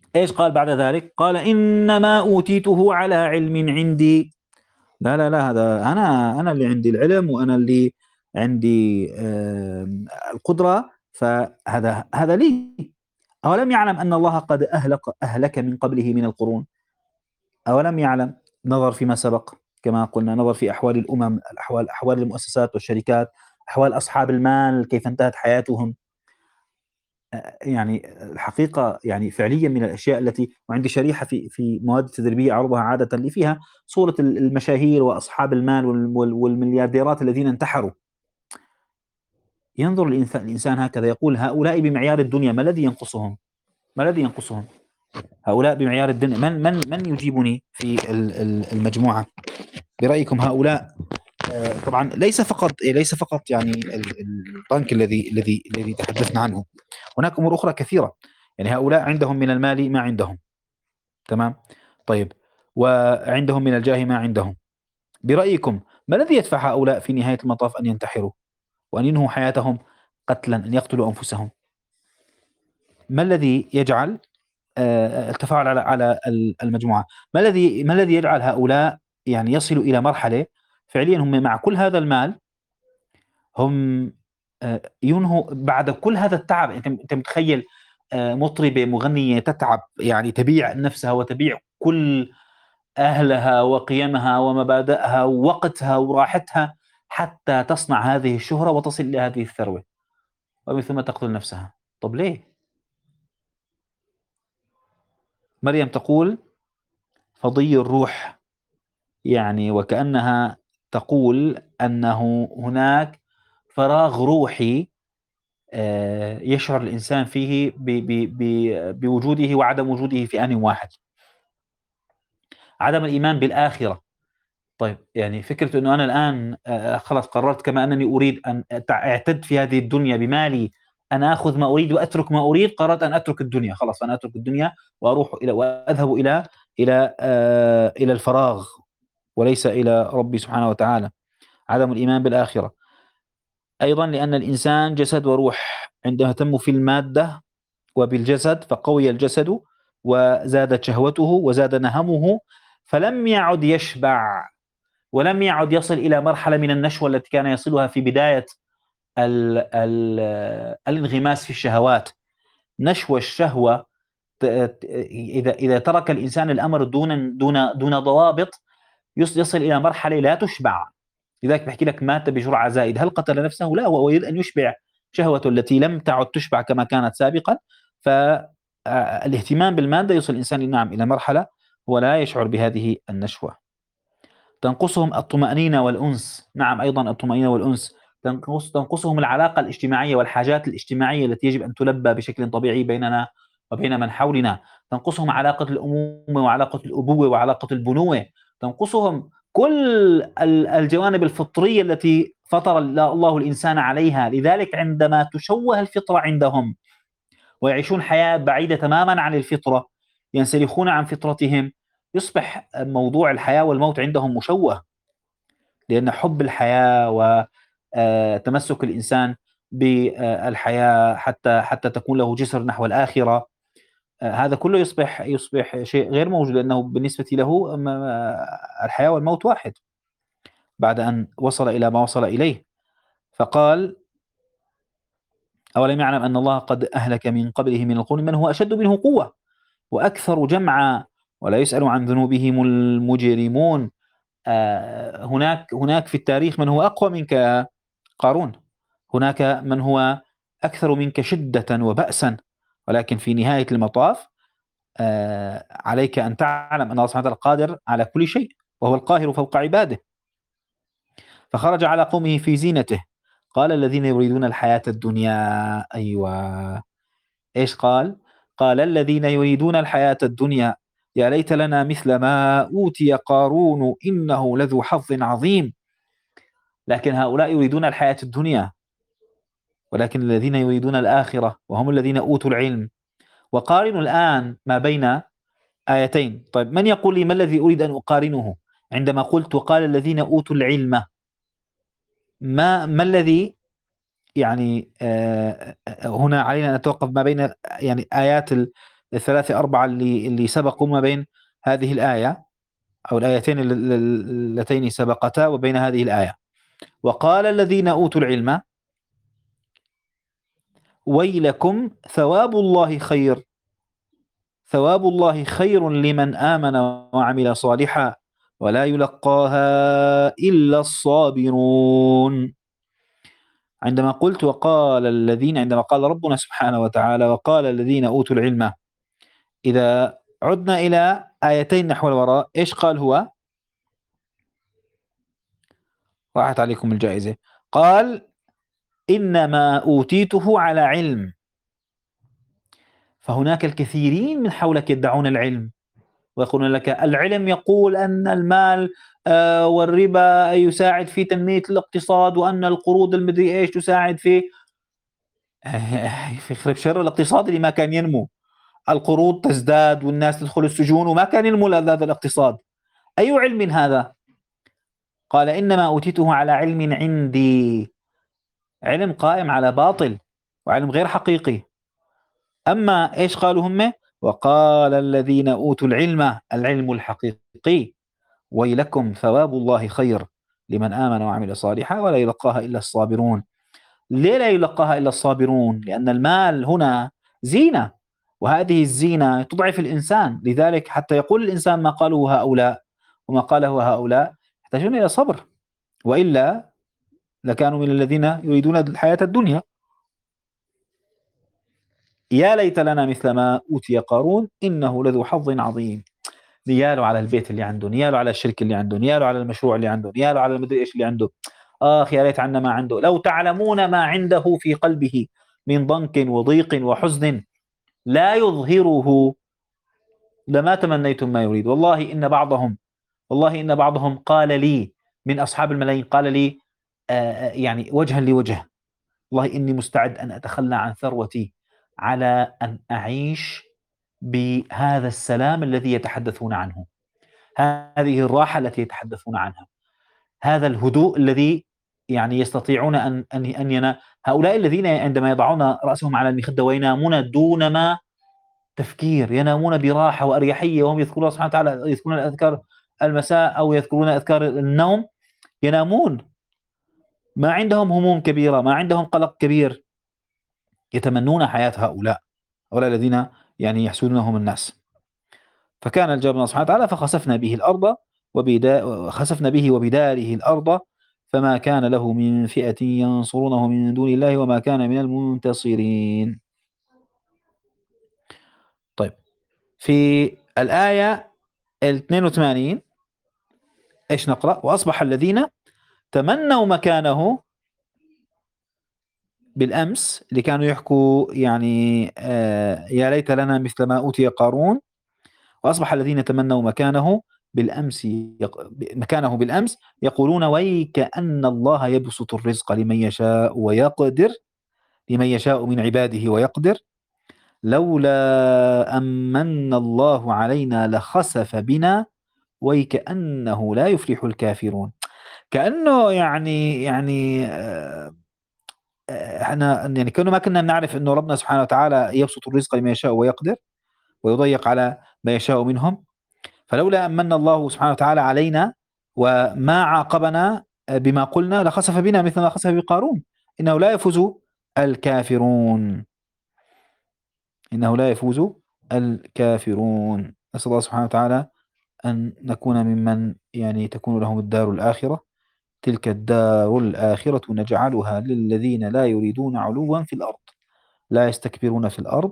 إيش قال بعد ذلك؟ قال إنما أوتيته على علم عندي. لا لا لا، هذا أنا أنا اللي عندي العلم، وأنا اللي عندي آه القدرة، فهذا هذا لي. أولم يعلم أن الله قد أهلك أهلك من قبله من القرون؟ أولم يعلم؟ نظر فيما سبق، كما قلنا، نظر في أحوال الأمم، الأحوال أحوال المؤسسات والشركات، أحوال أصحاب المال كيف انتهت حياتهم. يعني الحقيقة يعني فعليا من الأشياء التي، وعندي شريحة في في مواد التدريبية أعرضها عادة اللي فيها صورة المشاهير وأصحاب المال وال- والمليارديرات الذين انتحروا. ينظر الإنسان الإنسان هكذا يقول هؤلاء بمعيار الدنيا ما الذي ينقصهم؟ ما الذي ينقصهم؟ هؤلاء بمعيار الدنيا، من من من يجيبني في ال- ال- المجموعة برأيكم هؤلاء؟ آه، طبعا ليس فقط ليس فقط يعني ال- ال- البنك الذي الذي الذي تحدثنا عنه، هناك أمور أخرى كثيرة. يعني هؤلاء عندهم من المال ما عندهم، تمام؟ طيب، وعندهم من الجاه ما عندهم. برأيكم ما الذي يدفع هؤلاء في نهاية المطاف أن ينتحروا وأن ينهوا حياتهم قتلا، أن يقتلوا أنفسهم؟ ما الذي يجعل آه، التفاعل على على المجموعة؟ ما الذي ما الذي يجعل هؤلاء يعني يصلوا إلى مرحلة فعليا هم مع كل هذا المال، هم آه، ينهوا بعد كل هذا التعب؟ أنت أنت متخيل آه، مطربة مغنية تتعب، يعني تبيع نفسها وتبيع كل أهلها وقيمها ومبادئها ووقتها وراحتها حتى تصنع هذه الشهرة وتصل إلى هذه الثروة، ومن ثم تقتل نفسها. طب ليه؟ مريم تقول فضي الروح، يعني وكأنها تقول أنه هناك فراغ روحي آه، يشعر الإنسان فيه ب- ب- ب- بوجوده وعدم وجوده في آن واحد. عدم الإيمان بالآخرة. طيب، يعني فكرة أنه أنا الآن آه، خلاص قررت كما أنني أريد أن أتع- أعتد في هذه الدنيا بمالي، أن أخذ ما أريد وأترك ما أريد، قررت أن أترك الدنيا، خلاص أنا أترك الدنيا وأروح إلى وأذهب إلى إلى آه إلى الفراغ وليس إلى ربي سبحانه وتعالى. عدم الإيمان بالآخرة. أيضا لأن الإنسان جسد وروح، عندما اهتم في المادة وبالجسد فقوي الجسد وزادت شهوته وزاد نهمه، فلم يعد يشبع، ولم يعد يصل إلى مرحلة من النشوة التي كان يصلها في بداية ال ال الانغماس في الشهوات. نشوة الشهوة، إذا إذا ترك الإنسان الأمر دون دون دون ضوابط يصل إلى مرحلة لا تشبع. لذلك بحكي لك مات بجرعة زائد، هل قتل نفسه؟ لا، هو يريد أن يشبع شهوته التي لم تعد تشبع كما كانت سابقا. فالاهتمام بالمادة يوصل الإنسان نعم إلى مرحلة هو لا يشعر بهذه النشوة. تنقصهم الطمأنينة والأنس، نعم أيضا الطمأنينة والأنس. تنقص تنقصهم العلاقة الاجتماعية والحاجات الاجتماعية التي يجب أن تلبى بشكل طبيعي بيننا وبين من حولنا. تنقصهم علاقة الأمومة وعلاقة الأبوة وعلاقة البنوة. تنقصهم كل الجوانب الفطرية التي فطر الله الإنسان عليها. لذلك عندما تشوه الفطرة عندهم ويعيشون حياة بعيدة تماما عن الفطرة، ينسلخون عن فطرتهم، يصبح موضوع الحياة والموت عندهم مشوه، لأن حب الحياة وتمسك الإنسان بالحياة حتى حتى تكون له جسر نحو الآخرة، آه، هذا كله يصبح يصبح شيء غير موجود، لأنه بالنسبة له الحياة والموت واحد بعد أن وصل إلى ما وصل إليه. فقال أولم يعلم أن الله قد أهلك من قبله من القرون من هو أشد منه قوة وأكثر جمعا ولا يسأل عن ذنوبهم المجرمون. آه، هناك هناك في التاريخ من هو أقوى منك قارون، هناك من هو أكثر منك شدة وبأسا، ولكن في نهاية المطاف آه، عليك أن تعلم أن الله سبحانه وتعالى قادر على كل شيء وهو القاهر فوق عباده. فخرج على قومه في زينته قال الذين يريدون الحياة الدنيا. أيوة، إيش قال؟ قال الذين يريدون الحياة الدنيا يا ليت لنا مثل ما أوتي قارون إنه لذو حظ عظيم. لكن هؤلاء يريدون الحياة الدنيا، ولكن الذين يريدون الآخرة وهم الذين أوتوا العلم. وقارن الآن ما بين آيتين. طيب، من يقول لي ما الذي أريد أن أقارنه عندما قلت وقال الذين أوتوا العلم؟ ما ما الذي يعني آه هنا علينا أن نتوقف ما بين يعني آيات الثلاثة أربعة اللي اللي سبقوا ما بين هذه الآية أو الآيتين اللتين سبقتا وبين هذه الآية. وقال الذين أوتوا العلم ويلكم ثواب الله خير ثواب الله خير لمن آمن وعمل صالحا ولا يلقاها إلا الصابرون. عندما قلت وقال الذين، عندما قال ربنا سبحانه وتعالى وقال الذين أوتوا العلم، إذا عدنا إلى آيتين نحو الوراء إيش قال هو؟ راحت عليكم الجائزة. قال إنما أوتيته على علم. فهناك الكثيرين من حولك يدعون العلم ويقولون لك العلم يقول أن المال آه والربا يساعد في تنمية الاقتصاد، وأن القروض المدري إيش تساعد في في خرب شر الاقتصاد اللي ما كان ينمو. القروض تزداد والناس تدخل السجون وما كان ينمو هذا الاقتصاد. أي علم هذا؟ قال إنما أوتيته على علم عندي، علم قائم على باطل وعلم غير حقيقي. أما إيش قالوا هم؟ وقال الذين أوتوا العلم، العلم الحقيقي، ويلكم ثواب الله خير لمن آمن وعمل صالحا ولا يلقاها إلا الصابرون. ليه لا يلقاها إلا الصابرون؟ لأن المال هنا زينة، وهذه الزينة تضعف الإنسان، لذلك حتى يقول الإنسان ما قاله هؤلاء وما قاله هؤلاء يحتاجون إلى صبر، وإلا لكانوا من الذين يريدون الحياة الدنيا. يا ليت لنا مثل ما أوتي قارون إنه لذو حظ عظيم. نياله على البيت اللي عنده، نياله على الشركة اللي عنده، نياله على المشروع اللي عنده، نياله على المدري إيش اللي عنده. آخ يا ليت عنا ما عنده، لو تعلمون ما عنده في قلبه من ضنك وضيق وحزن لا يظهره لما تمنيتم ما يريد. والله إن بعضهم والله إن بعضهم قال لي من أصحاب الملايين، قال لي آه يعني وجها لوجه، والله إني مستعد أن أتخلى عن ثروتي على أن أعيش بهذا السلام الذي يتحدثون عنه، هذه الراحة التي يتحدثون عنها، هذا الهدوء الذي يعني يستطيعون أن أن أن ينا هؤلاء الذين عندما يضعون رأسهم على المخدة وينامون دون ما تفكير، ينامون براحة وأريحية وهم يذكرون الله سبحانه وتعالى، يذكرون أذكار المساء أو يذكرون أذكار النوم، ينامون ما عندهم هموم كبيرة، ما عندهم قلق كبير، يتمنون حياة هؤلاء هؤلاء الذين يعني يحسدونهم الناس. فكان الجواب الله سبحانه وتعالى فخسفنا به الأرض وبدا خسفنا به وبداره الأرض فما كان له من فئة ينصرونه من دون الله وما كان من المنتصرين. طيب، في الآية اثنين وثمانين إيش نقرأ؟ وأصبح الذين تمنوا مكانه بالأمس اللي كانوا يحكوا يعني آه يا ليت لنا مثل ما أوتي قارون، وأصبح الذين تمنوا مكانه بالأمس يق... مكانه بالأمس يقولون ويكأن الله يبسط الرزق لمن يشاء ويقدر لمن يشاء من عباده ويقدر لولا أمن الله علينا لخسف بنا ويكأنه لا يفلح الكافرون. كأنه يعني يعني آه، احنا يعني كأنه ما كنا نعرف انه ربنا سبحانه وتعالى يبسط الرزق لمن يشاء ويقدر ويضيق على ما يشاء منهم، فلولا أمن الله سبحانه وتعالى علينا وما عاقبنا بما قلنا لخسف بنا مثل ما خسف بقارون. إنه لا يفوز الكافرون إنه لا يفوز الكافرون. نسأل الله سبحانه وتعالى أن نكون ممن يعني تكون لهم الدار الآخرة، تلك الدار الآخرة نجعلها للذين لا يريدون علوا في الأرض، لا يستكبرون في الأرض،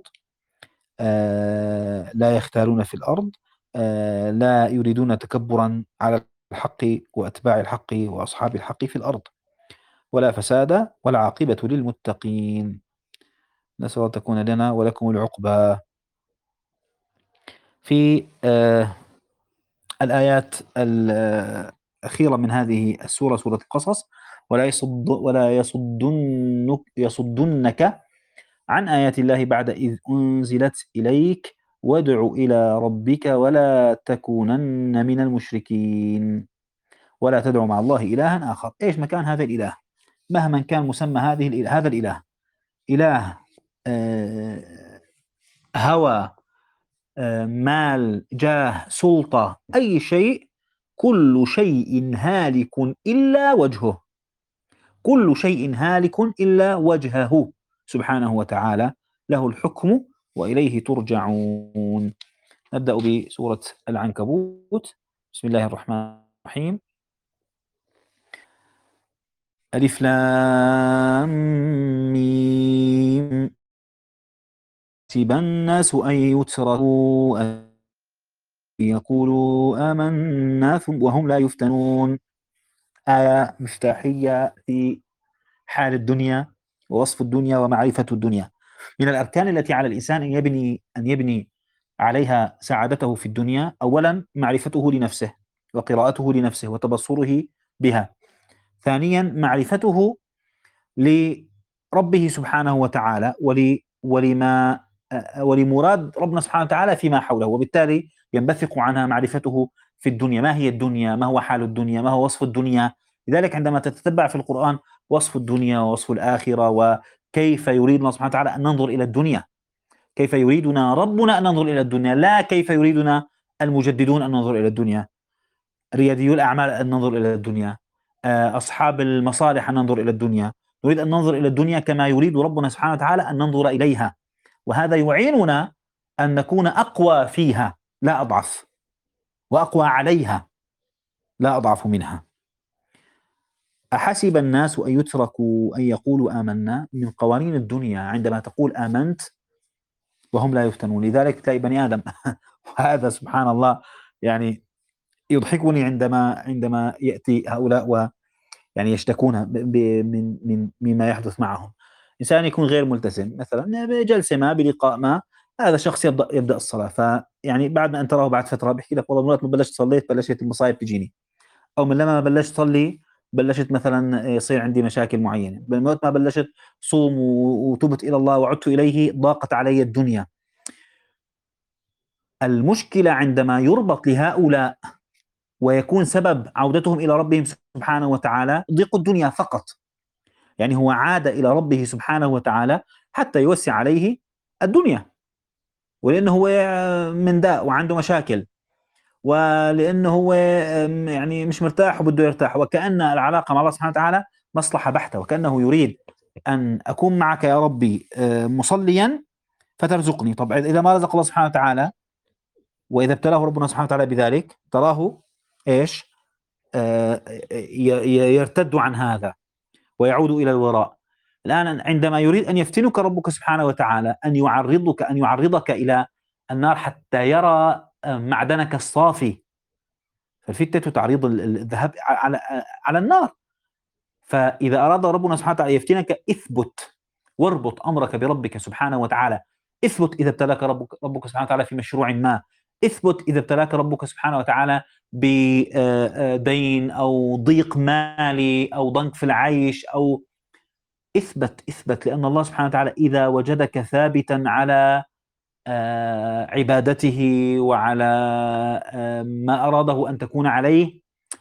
آه لا يختالون في الأرض، آه لا يريدون تكبرا على الحق وأتباع الحق وأصحاب الحق في الأرض، ولا فساد، والعاقبة للمتقين. نسأل الله تكون لنا ولكم العقبى. في آه الآيات الأخيرة من هذه السورة، سورة القصص، ولا يصد ولا يصدنك يصدنك عن آيات الله بعد إذ أنزلت إليك وادع إلى ربك ولا تكونن من المشركين. ولا تدع مع الله إلها آخر. إيش مكان هذا الإله مهما كان مسمى هذه الإله هذا الإله إله آه هوى مال، جاه، سلطة، أي شيء، كل شيء هالك إلا وجهه، كل شيء هالك إلا وجهه سبحانه وتعالى، له الحكم وإليه ترجعون. نبدأ بسورة العنكبوت. بسم الله الرحمن الرحيم. ألف لام ميم. حسب الناس أن يتركوا أن يقولوا آمنا وهم لا يفتنون. آية مفتاحية في حال الدنيا ووصف الدنيا ومعرفة الدنيا. من الأركان التي على الإنسان أن يبني أن يبني عليها سعادته في الدنيا، أولا معرفته لنفسه وقراءته لنفسه وتبصره بها. ثانيا معرفته لربه سبحانه وتعالى ول ولما ولمراد ربنا سبحانه وتعالى فيما حوله، وبالتالي ينبثق عنها معرفته في الدنيا، ما هي الدنيا، ما هو حال الدنيا، ما هو وصف الدنيا. لذلك عندما تتتبع في القرآن وصف الدنيا ووصف الآخرة وكيف يريد الله سبحانه وتعالى أن ننظر إلى الدنيا، كيف يريدنا ربنا أن ننظر إلى الدنيا، لا كيف يريدنا المجددون أن ننظر إلى الدنيا، رياديو الأعمال أن ننظر إلى الدنيا، أصحاب المصالح أن ننظر إلى الدنيا. نريد أن ننظر إلى الدنيا كما يريد ربنا سبحانه وتعالى أن ننظر إليها، وهذا يعيننا أن نكون أقوى فيها لا أضعف، وأقوى عليها لا أضعف منها. أحسب الناس أن يتركوا أن يقولوا آمنا، من قوانين الدنيا عندما تقول آمنت وهم لا يفتنون. لذلك تلاقي بني آدم وهذا سبحان الله يعني يضحكني عندما عندما يأتي هؤلاء و يعني يشتكون من من مما يحدث معهم. إنسان يكون غير ملتزم مثلا بجلسة ما بلقاء ما، هذا شخص يبدأ يبدأ الصلاة، فيعني بعد ما أن تراه بعد فترة بيحكي لك والله من وقت ما بلشت صليت بلشت المصايب تجيني، أو من لما بلشت صلي بلشت مثلا يصير عندي مشاكل معينة، من وقت ما بلشت صوم وتبت إلى الله وعدت إليه ضاقت علي الدنيا. المشكلة عندما يربط لهؤلاء ويكون سبب عودتهم إلى ربهم سبحانه وتعالى ضيق الدنيا فقط، يعني هو عاد إلى ربه سبحانه وتعالى حتى يوسع عليه الدنيا، ولأنه هو من داء وعنده مشاكل، ولأنه هو يعني مش مرتاح وبده يرتاح، وكأن العلاقة مع الله سبحانه وتعالى مصلحة بحتة، وكأنه يريد أن أكون معك يا ربي مصليا فترزقني. طبعا إذا ما رزق الله سبحانه وتعالى وإذا ابتلاه ربنا سبحانه وتعالى بذلك تراه إيش آه يرتد عن هذا ويعود إلى الوراء. الآن عندما يريد أن يفتنك ربك سبحانه وتعالى أن يعرضك أن يعرضك إلى النار حتى يرى معدنك الصافي، فالفتنة تعريض الذهب على على النار. فإذا أراد ربنا سبحانه وتعالى يفتنك اثبت واربط أمرك بربك سبحانه وتعالى، اثبت إذا ابتلاك ربك, ربك سبحانه وتعالى في مشروع ما، اثبت إذا ابتلاك ربك سبحانه وتعالى بدين أو ضيق مالي أو ضنك في العيش، أو اثبت اثبت لأن الله سبحانه وتعالى إذا وجدك ثابتا على عبادته وعلى ما أراده أن تكون عليه،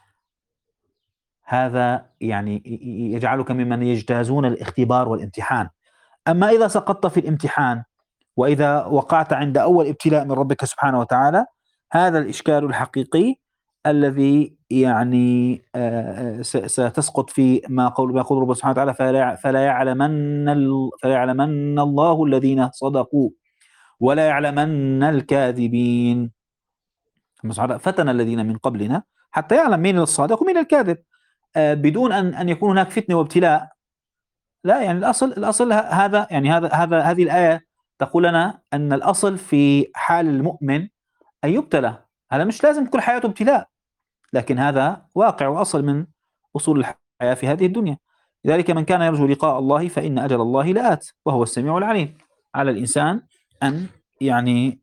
هذا يعني يجعلك ممن يجتازون الاختبار والامتحان. أما إذا سقطت في الامتحان وإذا وقعت عند أول ابتلاء من ربك سبحانه وتعالى، هذا الإشكال الحقيقي الذي يعني ستسقط في ما قول ما يقول ربنا سبحانه وتعالى فلا فلا يعلمن فلا يعلمن الله الذين صدقوا ولا يعلمن الكاذبين. فتن الذين من قبلنا حتى يعلم مين الصادق ومين الكاذب، بدون أن أن يكون هناك فتنة وابتلاء. لا، يعني الأصل الأصل هذا يعني هذا هذا هذه الآية تقول لنا أن الأصل في حال المؤمن أن يبتلى، هذا مش لازم كل حياته ابتلاء، لكن هذا واقع وأصل من أصول الحياة في هذه الدنيا. لذلك من كان يرجو لقاء الله فإن أجل الله لآت وهو السميع العليم. على الإنسان أن يعني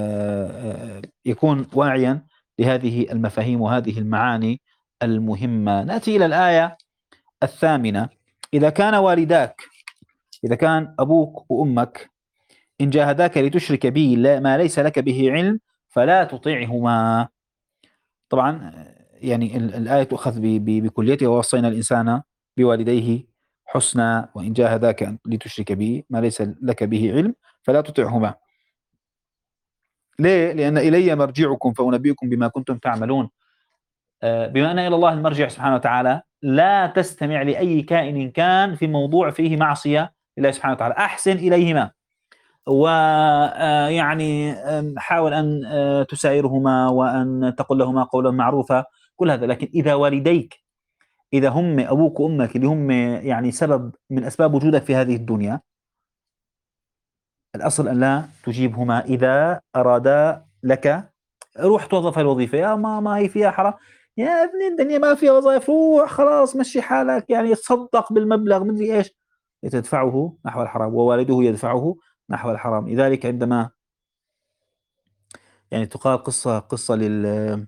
يكون واعيا لهذه المفاهيم وهذه المعاني المهمة. نأتي إلى الآية الثامنة. إذا كان والداك إذا كان أبوك وأمك إن جاهداك لتشرك بي ما ليس لك به علم فلا تطيعهما. طبعا يعني الآية تؤخذ بكليتها، ووصينا الإنسان بوالديه حسنا وإن جاهداك لتشرك بي ما ليس لك به علم فلا تطيعهما. ليه؟ لأن إلي مرجعكم فأنبئكم بما كنتم تعملون. آه، بما أن إلى الله المرجع سبحانه وتعالى، لا تستمع لأي كائن كان في موضوع فيه معصية لله سبحانه وتعالى، أحسن إليهما، ويعني حاول أن آه، تسايرهما وأن تقول لهما قولا معروفا، كل هذا. لكن إذا والديك، إذا هم أبوك وأمك اللي هم يعني سبب من أسباب وجودك في هذه الدنيا، الأصل أن لا تجيبهما. إذا أرادا لك روح توظف الوظيفة، يا ما ما هي فيها حرام، يا ابني الدنيا ما فيها وظائف، روح خلاص مشي حالك، يعني تصدق بالمبلغ مدري إيش، تدفعه نحو الحرام ووالده يدفعه نحو الحرام. لذلك عندما يعني تقال قصة قصة لل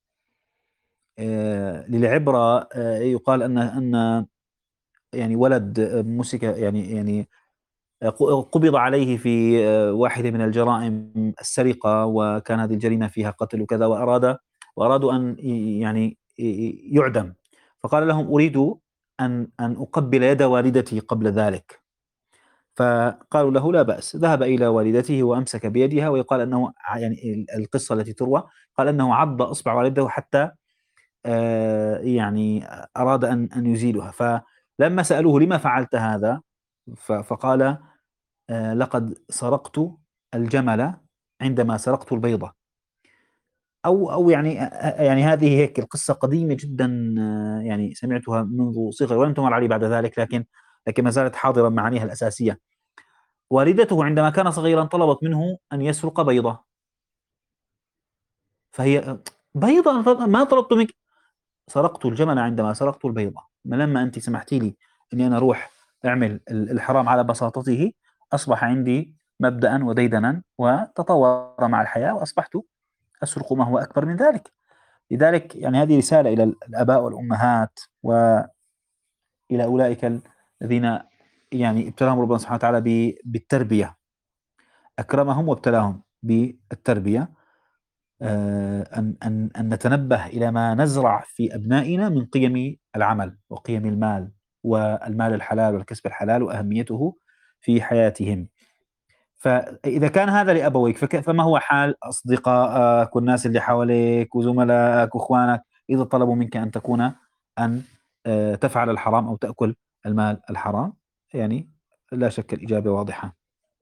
آه، للعبرة، آه، يقال أن أن يعني ولد مسك، يعني يعني قبض عليه في واحدة من الجرائم السرقة، وكان هذه الجريمة فيها قتل وكذا، وأراد وأرادوا أن يعني يعدم، فقال لهم أريد أن أن أقبل يد والدتي قبل ذلك، فقالوا له لا بأس. ذهب إلى والدته وأمسك بيدها، ويقال أنه يعني القصة التي تروى قال أنه عض إصبع والده حتى آه، يعني أراد أن أن يزيلها. فلما سألوه لما فعلت هذا، فقال آه، لقد سرقت الجمل عندما سرقت البيضة، أو أو يعني آه، يعني هذه هيك القصة قديمة جدا، آه، يعني سمعتها منذ صغري ولم تمر علي بعد ذلك، لكن لكن ما زالت حاضرة معانيها الأساسية. والدته عندما كان صغيرا طلبت منه أن يسرق بيضة، فهي بيضة ما طلبت منك، سرقت الجمل عندما سرقت البيضة، ما لما أنت سمحتي لي أني أنا أروح أعمل الحرام على بساطته، أصبح عندي مبدأ وديدنا وتطور مع الحياة، وأصبحت أسرق ما هو أكبر من ذلك. لذلك يعني هذه رسالة إلى الآباء والأمهات وإلى أولئك الذين يعني ابتلاهم ربنا سبحانه وتعالى بالتربية، أكرمهم وابتلاهم بالتربية، آه، أن أن أن نتنبه إلى ما نزرع في أبنائنا من قيم العمل وقيم المال والمال الحلال والكسب الحلال وأهميته في حياتهم. فإذا كان هذا لأبويك، فك- فما هو حال أصدقائك والناس اللي حواليك وزملائك وإخوانك إذا طلبوا منك أن تكون أن آه، تفعل الحرام أو تأكل المال الحرام؟ يعني لا شك الإجابة واضحة.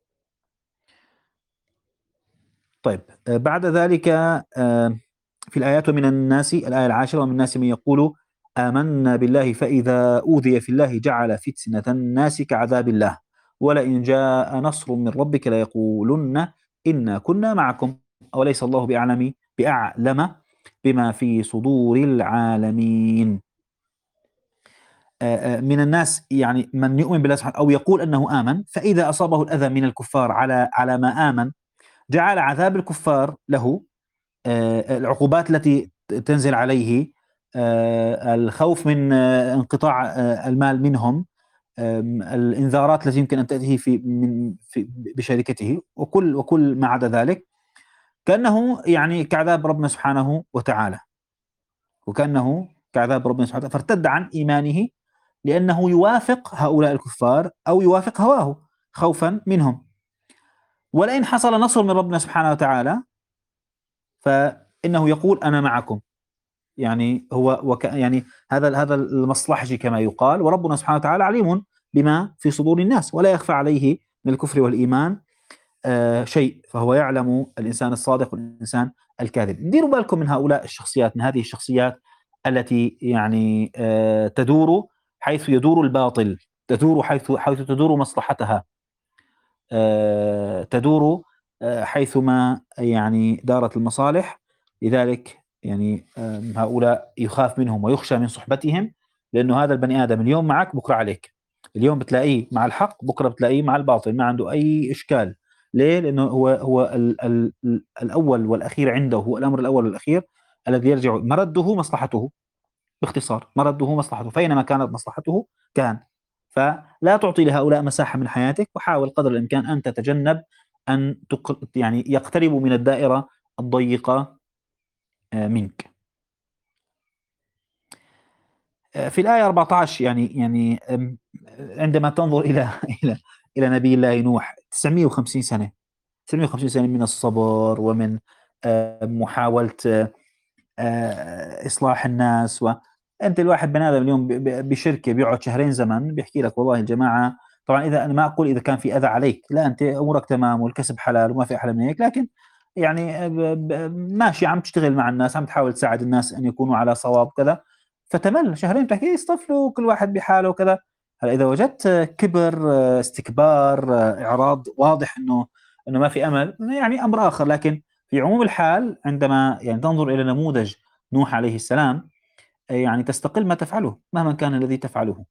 طيب، آه، بعد ذلك آه، في الآيات ومن الناس، الآية العاشرة، ومن الناس من يقول آمنا بالله فإذا أوذي في الله جعل فتنة الناس كعذاب الله ولئن جاء نصر من ربك ليقولن إنا كنا معكم أوليس الله بأعلم بأعلم بما في صدور العالمين. آه، آه، من الناس يعني من يؤمن بالله سبحانه أو يقول أنه آمن، فإذا أصابه الأذى من الكفار على على ما آمن جعل عذاب الكفار له، آه، العقوبات التي تنزل عليه، آه، الخوف من آه، انقطاع آه، المال منهم، آم، الإنذارات التي يمكن أن تأتيه في من في بشركته، وكل وكل ما عدا ذلك، كأنه يعني كعذاب ربنا سبحانه وتعالى، وكأنه كعذاب ربنا سبحانه وتعالى، فارتد عن إيمانه لأنه يوافق هؤلاء الكفار أو يوافق هواه خوفا منهم. ولئن حصل نصر من ربنا سبحانه وتعالى فإنه يقول أنا معكم، يعني هو وك يعني هذا هذا المصلحجي كما يقال، وربنا سبحانه وتعالى عليم بما في صدور الناس ولا يخفى عليه من الكفر والإيمان آه شيء، فهو يعلم الإنسان الصادق والإنسان الكاذب. ديروا بالكم من هؤلاء الشخصيات، من هذه الشخصيات التي يعني آه تدور حيث يدور الباطل، تدور حيث حيث تدور مصلحتها، آه تدور آه حيثما يعني دارت المصالح. لذلك يعني هؤلاء يخاف منهم ويخشى من صحبتهم، لأنه هذا البني آدم اليوم معك بكرة عليك، اليوم بتلاقيه مع الحق بكرة بتلاقيه مع الباطل، ما عنده أي إشكال. ليه؟ لأنه هو هو ال ال ال الأول والأخير عنده، هو الأمر الأول والأخير الذي يرجع مرده مصلحته، باختصار مرده مصلحته، فأينما كانت مصلحته كان. فلا تعطي لهؤلاء مساحة من حياتك، وحاول قدر الإمكان أن تتجنب أن تق... يعني يقتربوا من الدائرة الضيقة منك. في الآية أربعة عشر يعني يعني عندما تنظر إلى إلى إلى نبي الله نوح تسعمائة وخمسين سنة، سبعمائة وخمسين سنة من الصبر ومن آه، محاولة آه، إصلاح الناس. وأنت الواحد بني آدم اليوم ب- ب- بشركة بيقعد شهرين زمن بيحكي لك والله الجماعة، طبعا إذا أنا ما أقول إذا كان في أذى عليك، لا أنت أمورك تمام والكسب حلال وما في أحلى من هيك، لكن يعني ب- ب- ماشي عم تشتغل مع الناس، عم تحاول تساعد الناس أن يكونوا على صواب كذا، فتمل شهرين بتحكي اصطفلوا كل واحد بحاله وكذا. هلا إذا وجدت كبر، آه، استكبار، آه، إعراض واضح إنه إنه ما في أمل، يعني أمر آخر. لكن في عموم الحال عندما يعني تنظر إلى نموذج نوح عليه السلام، آه، يعني تستقل ما تفعله مهما كان الذي تفعله.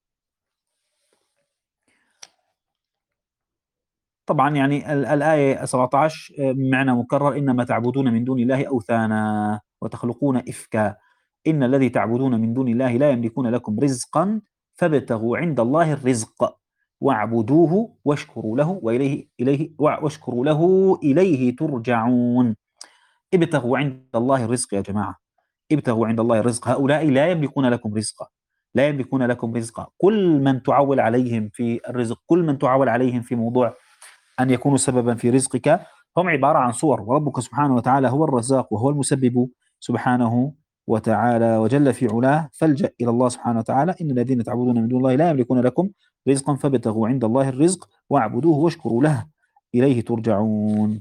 طبعا يعني ال- الآية سبعة عشر آه، معنى مكرر: إنما تعبدون من دون الله أوثانا وتخلقون إفكا إن الذي تعبدون من دون الله لا يملكون لكم رزقا فابتغوا عند الله الرزق واعبدوه واشكروا له وإليه إليه واشكروا له إليه ترجعون. ابتغوا عند الله الرزق يا جماعة، ابتغوا عند الله الرزق. هؤلاء لا يملكون لكم رزقا، لا يملكون لكم رزقا. كل من تعول عليهم في الرزق، كل من تعول عليهم في موضوع أن يكونوا سببا في رزقك، هم عبارة عن صور. وربك سبحانه وتعالى هو الرزاق وهو المسبب سبحانه وتعالى وجل في علاه. فالجأ إلى الله سبحانه وتعالى: إن الذين تعبدون من دون الله لا يملكون لكم رزقا فابتغوا عند الله الرزق واعبدوه واشكروا له إليه ترجعون.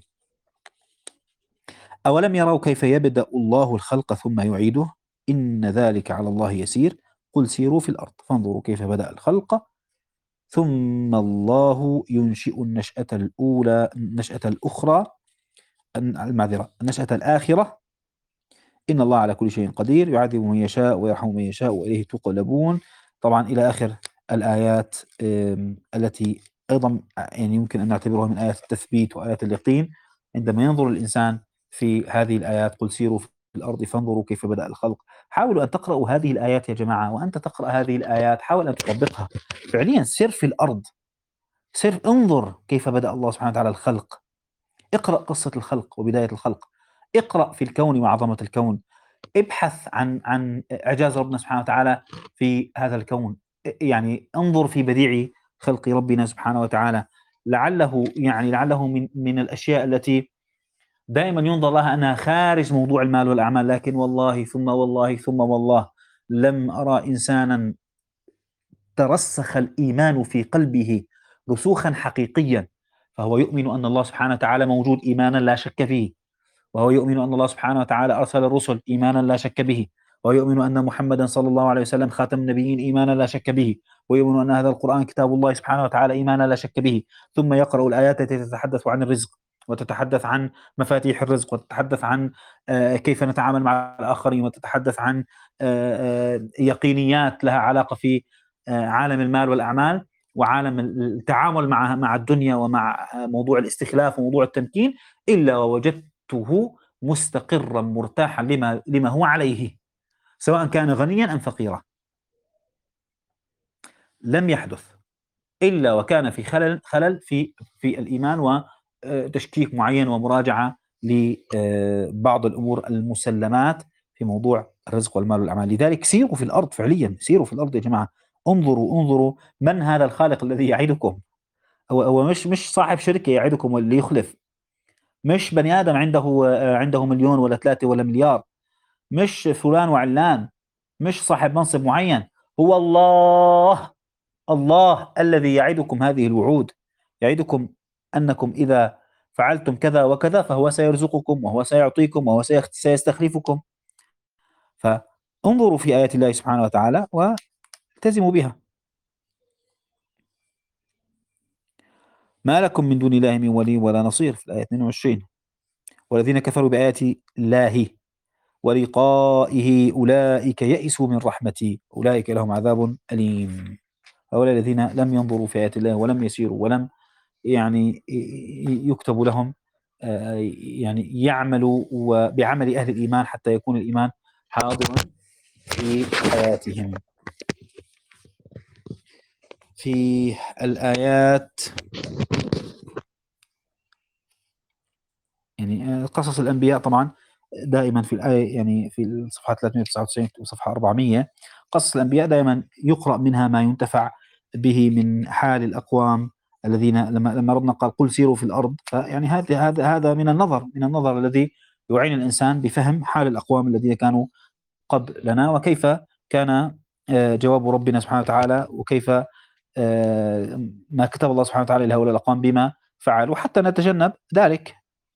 أولم يروا كيف يبدأ الله الخلق ثم يعيده إن ذلك على الله يسير قل سيروا في الأرض فانظروا كيف بدأ الخلق ثم الله ينشئ النشأة الأولى النشأة الأخرى المعذرة النشأة الآخرة إن الله على كل شيء قدير يعذب من يشاء ويرحم من يشاء وإليه تقلبون. طبعا إلى آخر الآيات، آم، التي أيضا يعني يمكن أن نعتبرها من آيات التثبيت وآيات اليقين. عندما ينظر الإنسان في هذه الآيات: قل سيروا في الأرض فانظروا كيف بدأ الخلق. حاولوا أن تقرأوا هذه الآيات يا جماعة، وأنت تقرأ هذه الآيات حاول أن تطبقها فعليا. سر في الأرض، سر انظر كيف بدأ الله سبحانه وتعالى الخلق. اقرأ قصة الخلق وبداية الخلق، اقرأ في الكون وعظمة الكون، ابحث عن عن إعجاز ربنا سبحانه وتعالى في هذا الكون. يعني انظر في بديع خلق ربنا سبحانه وتعالى. لعله يعني لعله من من الأشياء التي دائما ينظر لها أنها خارج موضوع المال والأعمال، لكن والله ثم والله ثم والله لم أرى إنسانا ترسخ الإيمان في قلبه رسوخا حقيقيا فهو يؤمن أن الله سبحانه وتعالى موجود إيمانا لا شك فيه، وهو يؤمن أن الله سبحانه وتعالى أرسل الرسل إيمانا لا شك به، ويؤمن أن محمدا صلى الله عليه وسلم خاتم النبيين إيمانا لا شك به، ويؤمن أن هذا القرآن كتاب الله سبحانه وتعالى إيمانا لا شك به. ثم يقرأ الآيات التي تتحدث عن الرزق وتتحدث عن مفاتيح الرزق وتتحدث عن آه، كيف نتعامل مع الآخرين، وتتحدث عن آه، آه، يقينيات لها علاقة في آه، عالم المال والأعمال وعالم التعامل مع مع الدنيا ومع موضوع الاستخلاف وموضوع التمكين، إلا ووجدته مستقرا مرتاحا لما لما هو عليه، سواء كان غنيا أم فقيرا. لم يحدث إلا وكان في خلل خلل في في الإيمان وتشكيك معين ومراجعة لبعض الأمور المسلمات في موضوع الرزق والمال والأعمال. لذلك سيروا في الأرض فعليا، سيروا في الأرض يا جماعة. انظروا انظروا من هذا الخالق الذي يعدكم. هو هو مش مش صاحب شركة يعدكم واللي يخلف، مش بني آدم عنده عنده مليون ولا ثلاثة ولا مليار، مش فلان وعلان، مش صاحب منصب معين. هو الله، الله الذي يعدكم هذه الوعود، يعدكم أنكم إذا فعلتم كذا وكذا فهو سيرزقكم وهو سيعطيكم وهو سيخت- سيستخلفكم. فانظروا في آيات الله سبحانه وتعالى والتزموا بها. ما لكم من دون الله من ولي ولا نصير في الآية اثنين وعشرين. والذين كفروا بآيات الله ولقائه أولئك يئسوا من رحمتي أولئك لهم عذاب أليم. هؤلاء الذين لم ينظروا في آيات الله ولم يسيروا ولم يعني يكتب لهم آه، يعني يعملوا بعمل أهل الإيمان حتى يكون الإيمان حاضرا في حياتهم. في الآيات يعني آه، قصص الأنبياء طبعا دائما في الآية يعني في الصفحة ثلاثمائة وتسعة وتسعين وصفحة أربعمائة قصص الأنبياء دائما يقرأ منها ما ينتفع به من حال الأقوام الذين لما لما ربنا قال قل سيروا في الأرض، فيعني هذا هذا هذا من النظر من النظر الذي يعين الإنسان بفهم حال الأقوام الذين كانوا قبلنا، وكيف كان آه، جواب ربنا سبحانه وتعالى، وكيف آه، ما كتب الله سبحانه وتعالى لهؤلاء الأقوام بما فعلوا، حتى نتجنب ذلك.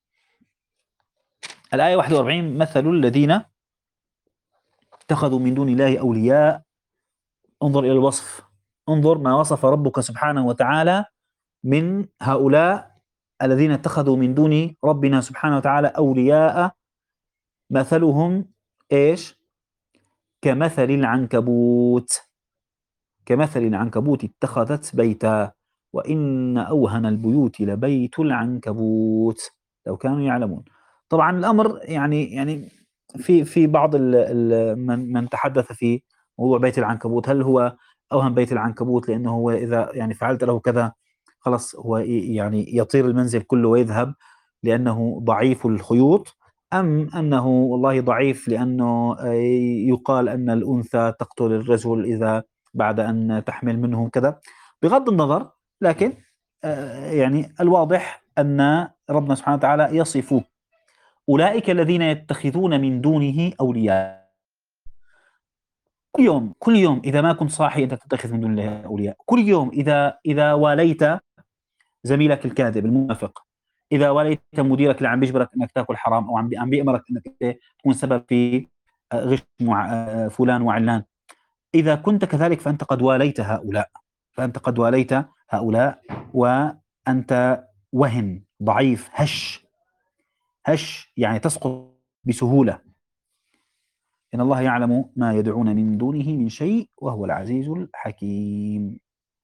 الآية واحد وأربعين: مثل الذين اتخذوا من دون الله أولياء. انظر إلى الوصف، انظر ما وصف ربك سبحانه وتعالى من هؤلاء الذين اتخذوا من دون ربنا سبحانه وتعالى أولياء. مثلهم إيش؟ كمثل العنكبوت، كمثل العنكبوت اتخذت بيتا وإن أوهن البيوت لبيت العنكبوت لو كانوا يعلمون. طبعا الأمر يعني يعني في في بعض ال ال من من تحدث في موضوع بيت العنكبوت، هل هو أوهن بيت العنكبوت لأنه هو إذا يعني فعلت له كذا خلاص هو يعني يطير المنزل كله ويذهب لأنه ضعيف الخيوط، أم أنه والله ضعيف لأنه يقال أن الأنثى تقتل الرجل إذا بعد أن تحمل منه كذا، بغض النظر. لكن يعني الواضح أن ربنا سبحانه وتعالى يصف أولئك الذين يتخذون من دونه أولياء. كل يوم كل يوم إذا ما كنت صاحي أنت تتخذ من دون الله أولياء. كل يوم إذا إذا واليت زميلك الكاذب المنافق، إذا واليت مديرك اللي عم بيجبرك أنك تأكل حرام، أو عم عم بيأمرك أنك تكون سبب في غش فلان وعلان، إذا كنت كذلك فأنت قد واليت هؤلاء، فأنت قد واليت هؤلاء وأنت وهن ضعيف هش هش يعني تسقط بسهولة. إن الله يعلم ما يدعون من دونه من شيء وهو العزيز الحكيم.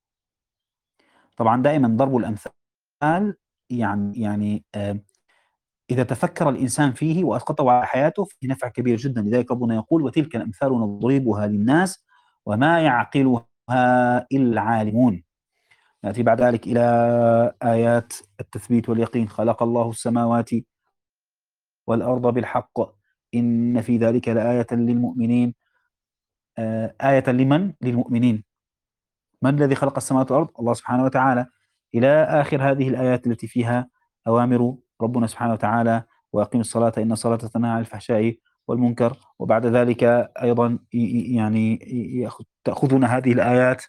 طبعا دائما ضرب الأمثال يعني يعني آه إذا تفكر الإنسان فيه وأسقطه على حياته فيه نفع كبير جدا. لذلك ربنا يقول وتلك الأمثال نضربها للناس وما يعقلها إلا العالمون. نأتي بعد ذلك إلى آيات التثبيت واليقين: خلق الله السماوات والأرض بالحق إن في ذلك لآية للمؤمنين. آه آية لمن؟ للمؤمنين. من الذي خلق السماوات والأرض؟ الله سبحانه وتعالى، إلى آخر هذه الآيات التي فيها أوامر ربنا سبحانه وتعالى: وأقيم الصلاة إن الصلاة تنهى عن الفحشاء والمنكر. وبعد ذلك أيضا يعني تأخذون هذه الآيات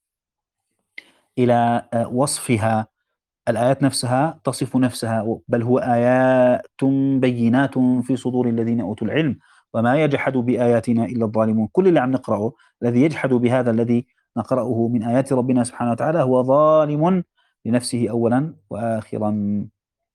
إلى وصفها. الآيات نفسها تصف نفسها: بل هو آيات بينات في صدور الذين أوتوا العلم وما يجحد بآياتنا إلا الظالمون. كل اللي عم نقرأه الذي يجحد بهذا الذي نقرأه من آيات ربنا سبحانه وتعالى هو ظالم لنفسه أولا وآخرا.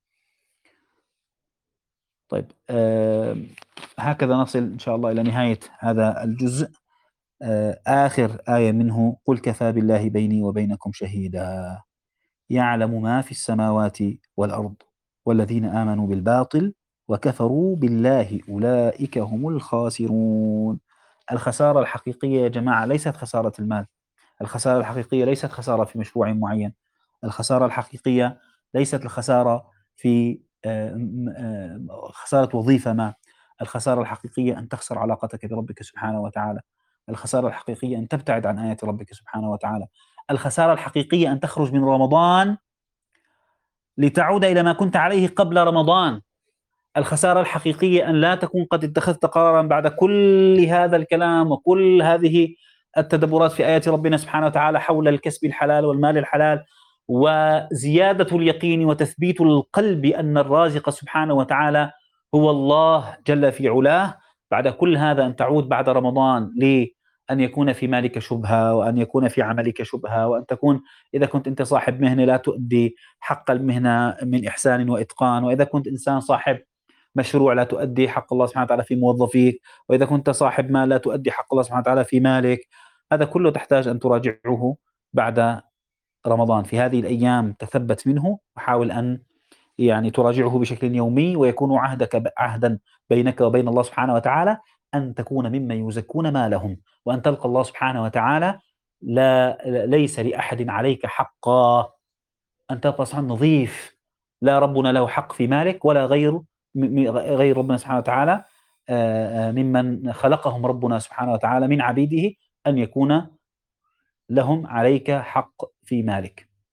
طيب آه هكذا نصل إن شاء الله إلى نهاية هذا الجزء. آه آخر آية منه: قل كفى بالله بيني وبينكم شهيدا يعلم ما في السماوات والأرض والذين آمنوا بالباطل وكفروا بالله أولئك هم الخاسرون. الخسارة الحقيقية يا جماعة ليست خسارة المال، الخسارة الحقيقية ليست خسارة في مشروع معين، الخسارة الحقيقية ليست الخسارة في خسارة وظيفة ما، الخسارة الحقيقية أن تخسر علاقتك بربك سبحانه وتعالى، الخسارة الحقيقية أن تبتعد عن آيات ربك سبحانه وتعالى، الخسارة الحقيقية أن تخرج من رمضان لتعود إلى ما كنت عليه قبل رمضان، الخسارة الحقيقية أن لا تكون قد اتخذت قرارا بعد كل هذا الكلام وكل هذه التدبرات في آيات ربنا سبحانه وتعالى حول الكسب الحلال والمال الحلال وزيادة اليقين وتثبيت القلب أن الرازق سبحانه وتعالى هو الله جل في علاه. بعد كل هذا أن تعود بعد رمضان لأن يكون في مالك شبهة، وأن يكون في عملك شبهة، وأن تكون إذا كنت أنت صاحب مهنة لا تؤدي حق المهنة من إحسان وإتقان، وإذا كنت إنسان صاحب مشروع لا تؤدي حق الله سبحانه وتعالى في موظفيك، وإذا كنت صاحب مال لا تؤدي حق الله سبحانه وتعالى في مالك. هذا كله تحتاج أن تراجعه بعد رمضان. في هذه الأيام تثبت منه وحاول أن يعني تراجعه بشكل يومي، ويكون عهدك عهدا بينك وبين الله سبحانه وتعالى أن تكون ممن يزكون مالهم، وأن تلقى الله سبحانه وتعالى لا ليس لأحد عليك حقا، أن تلقى سبحانه نظيف، لا ربنا له حق في مالك ولا غير غير ربنا سبحانه وتعالى ممن خلقهم ربنا سبحانه وتعالى من عبيده أن يكون لهم عليك حق في مالك.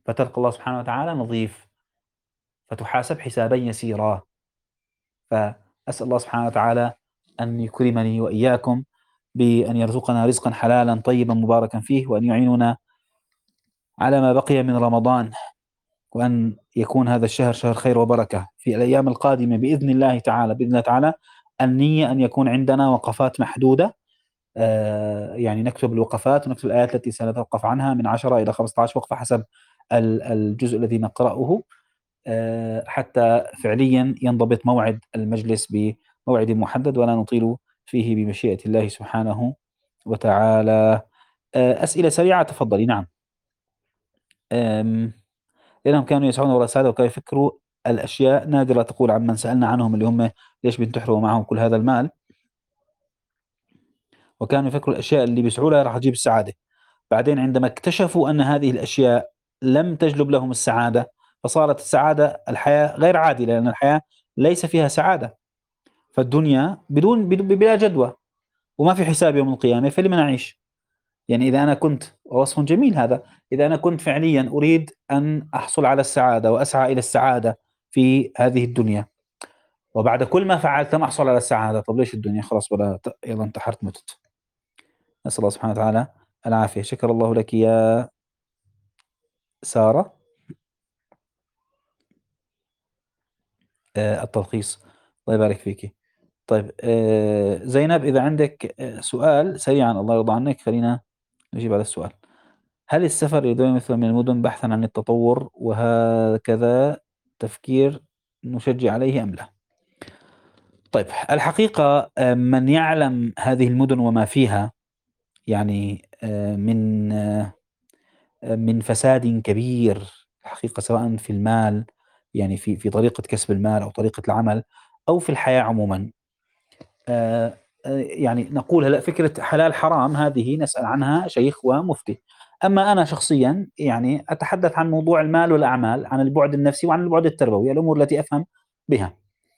فتلقى الله سبحانه وتعالى نظيف، فتحاسب حسابا يسيرا. فأسأل الله سبحانه وتعالى أن يكرمني وإياكم بأن يرزقنا رزقا حلالا طيبا مباركا فيه، وأن يعيننا على ما بقي من رمضان، وأن يكون هذا الشهر شهر خير وبركة. في الأيام القادمة بإذن الله تعالى بإذن الله تعالى النية أن يكون عندنا وقفات محدودة، آه يعني نكتب الوقفات ونكتب الآيات التي سنتوقف عنها من عشرة إلى خمسة عشر وقفة حسب الجزء الذي نقرأه، آه حتى فعليا ينضبط موعد المجلس بموعد محدد ولا نطيل فيه بمشيئة الله سبحانه وتعالى. آه أسئلة سريعة، تفضلي. نعم. لأنهم كانوا يسعون وراء السعادة وكانوا يفكروا الأشياء نادرة، تقول عمن سألنا عنهم اللي هم ليش بينتحروا معهم كل هذا المال، وكانوا يفكروا الأشياء اللي بيسعوا لها راح تجيب السعادة. بعدين عندما اكتشفوا أن هذه الأشياء لم تجلب لهم السعادة، فصارت السعادة الحياة غير عادلة، لأن الحياة ليس فيها سعادة، فالدنيا بدون, بدون بلا جدوى وما في حساب يوم القيامة، فلما نعيش؟ يعني إذا أنا كنت، وصف جميل هذا، إذا أنا كنت فعليا أريد أن أحصل على السعادة وأسعى إلى السعادة في هذه الدنيا، وبعد كل ما فعلت لم أحصل على السعادة، طب ليش الدنيا؟ خلاص ولا يلا انتحرت متت. نسأل الله سبحانه وتعالى العافية. شكر الله لك يا سارة. آه التلخيص، الله يبارك فيك. طيب آه زينب، إذا عندك آه سؤال سريعا الله يرضى عنك خلينا نجيب على السؤال. هل السفر إلى دول مثل من المدن بحثا عن التطور وهكذا تفكير نشجع عليه أم لا؟ طيب الحقيقة من يعلم هذه المدن وما فيها يعني من من فساد كبير الحقيقة، سواء في المال يعني في في طريقة كسب المال أو طريقة العمل أو في الحياة عموما، يعني نقول هلا فكرة حلال حرام هذه نسأل عنها شيخ ومفتي. أما أنا شخصيا يعني أتحدث عن موضوع المال والأعمال، عن البعد النفسي وعن البعد التربوي، الأمور التي أفهم بها.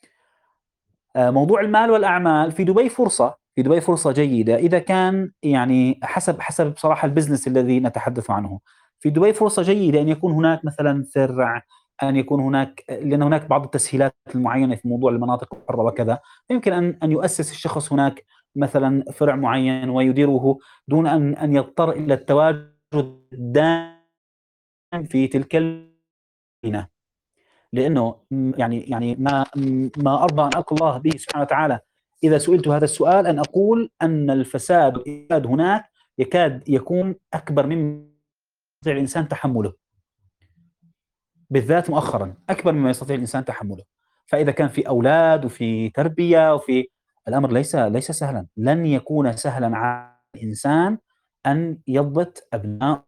موضوع المال والأعمال في دبي فرصة، في دبي فرصة جيدة إذا كان يعني حسب حسب بصراحة البزنس الذي نتحدث عنه. في دبي فرصة جيدة أن يكون هناك مثلا فرع، أن يكون هناك، لأن هناك بعض التسهيلات المعينة في موضوع المناطق الحرة وكذا، يمكن أن أن يؤسس الشخص هناك مثلا فرع معين ويديره دون أن أن يضطر إلى التواجد الدائم في تلك المدينة، لأنه يعني يعني ما ما أرضى أن ألقى الله به سبحانه وتعالى إذا سئلت هذا السؤال أن أقول أن الفساد والإفساد هناك يكاد يكون أكبر مما يستطيع الإنسان تحمله، بالذات مؤخرا أكبر مما يستطيع الإنسان تحمله. فإذا كان في أولاد وفي تربية وفي الأمر ليس ليس سهلا، لن يكون سهلا على الإنسان أن يضبط أبناءه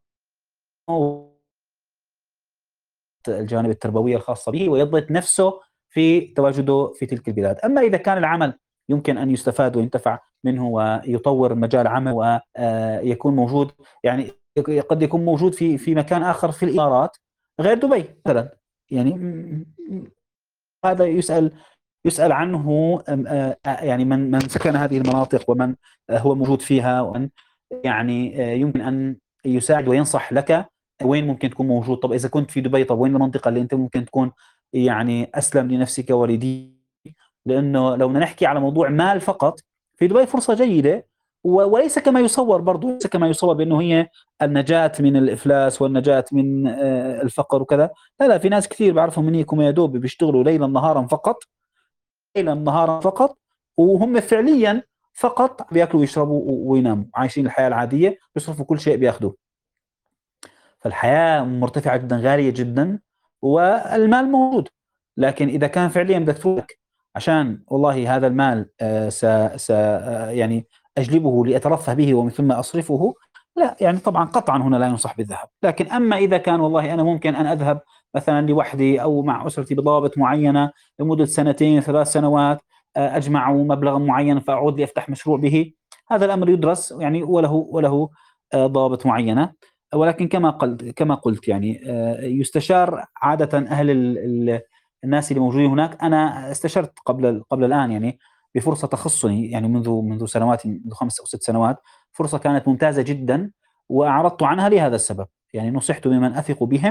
الجوانب التربوية الخاصة به ويضبط نفسه في تواجده في تلك البلاد. أما إذا كان العمل يمكن أن يستفاد وينتفع منه ويطور مجال عمل ويكون موجود، يعني قد يكون موجود في في مكان آخر في الإمارات غير دبي مثلا، يعني هذا يسأل يسأل عنه يعني من من سكن هذه المناطق ومن هو موجود فيها، ومن يعني يمكن أن يساعد وينصح لك وين ممكن تكون موجود. طب إذا كنت في دبي، طب وين المنطقة اللي أنت ممكن تكون يعني أسلم لنفسك ولدينك؟ لأنه لو نحكي على موضوع مال فقط، في دبي فرصة جيدة، وليس كما يصور برضو، ليس كما يصور بأنه هي النجاة من الإفلاس والنجاة من الفقر وكذا. لا لا، في ناس كثير بعرفهم منيكم يا دوب بيشتغلوا ليلا نهارا فقط، ليلا نهارا فقط، وهم فعليا فقط بياكلوا ويشربوا ويناموا، عايشين الحياة العادية، بيصرفوا كل شيء بياخذوه. فالحياة مرتفعة جدا، غالية جدا، والمال موجود، لكن إذا كان فعليا بدك تروح عشان والله هذا المال آه س س آه يعني أجلبه لأترفه به ومن ثم أصرفه، لا يعني طبعا قطعا هنا لا ينصح بالذهاب. لكن أما إذا كان والله أنا ممكن أن أذهب مثلا لوحدي أو مع أسرتي بضوابط معينة لمدة سنتين ثلاث سنوات، آه أجمع مبلغا معين فأعود لأفتح مشروع به، هذا الأمر يدرس يعني وله وله آه ضوابط معينة. ولكن كما قلت كما قلت يعني يستشار عادة أهل ال الناس اللي موجودين هناك. أنا استشرت قبل قبل الآن يعني بفرصة تخصني، يعني منذ منذ سنوات، منذ خمس أو ست سنوات، فرصة كانت ممتازة جدا وأعرضت عنها لهذا السبب، يعني نصحت بمن أثق بهم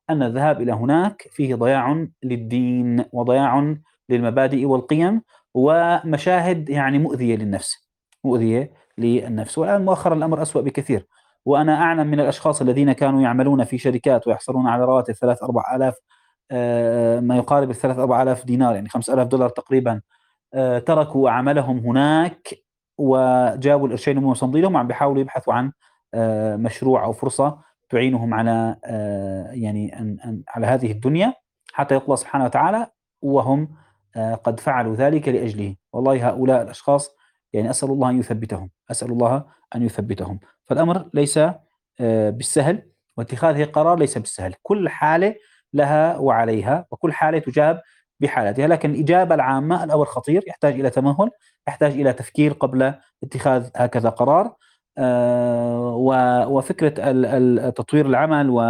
أن الذهاب إلى هناك فيه ضياع للدين وضياع للمبادئ والقيم ومشاهد يعني مؤذية للنفس، مؤذية للنفس. والآن مؤخرا الأمر أسوأ بكثير، وأنا أعلم من الأشخاص الذين كانوا يعملون في شركات ويحصلون على رواتب ثلاث أربع آلاف، آه، ما يقارب الثلاث أربع آلاف دينار، يعني خمس آلاف دولار تقريبا. آه، تركوا عملهم هناك وجابوا القرشين اللي هم مصمدينهم وعم بيحاولوا يبحثوا عن آه، مشروع أو فرصة تعينهم على آه، يعني أن أن على هذه الدنيا حتى يقول الله سبحانه وتعالى، وهم آه، قد فعلوا ذلك لأجله. والله هؤلاء الأشخاص يعني أسأل الله أن يثبتهم، أسأل الله أن يثبتهم. فالأمر ليس آه، بالسهل، واتخاذ هي قرار ليس بالسهل. كل حالة لها وعليها، وكل حالة تجاب بحالتها، لكن الإجابة العامة الأمر خطير، يحتاج إلى تمهل، يحتاج إلى تفكير قبل اتخاذ هكذا قرار. آه، و- وفكرة ال- ال- تطوير العمل و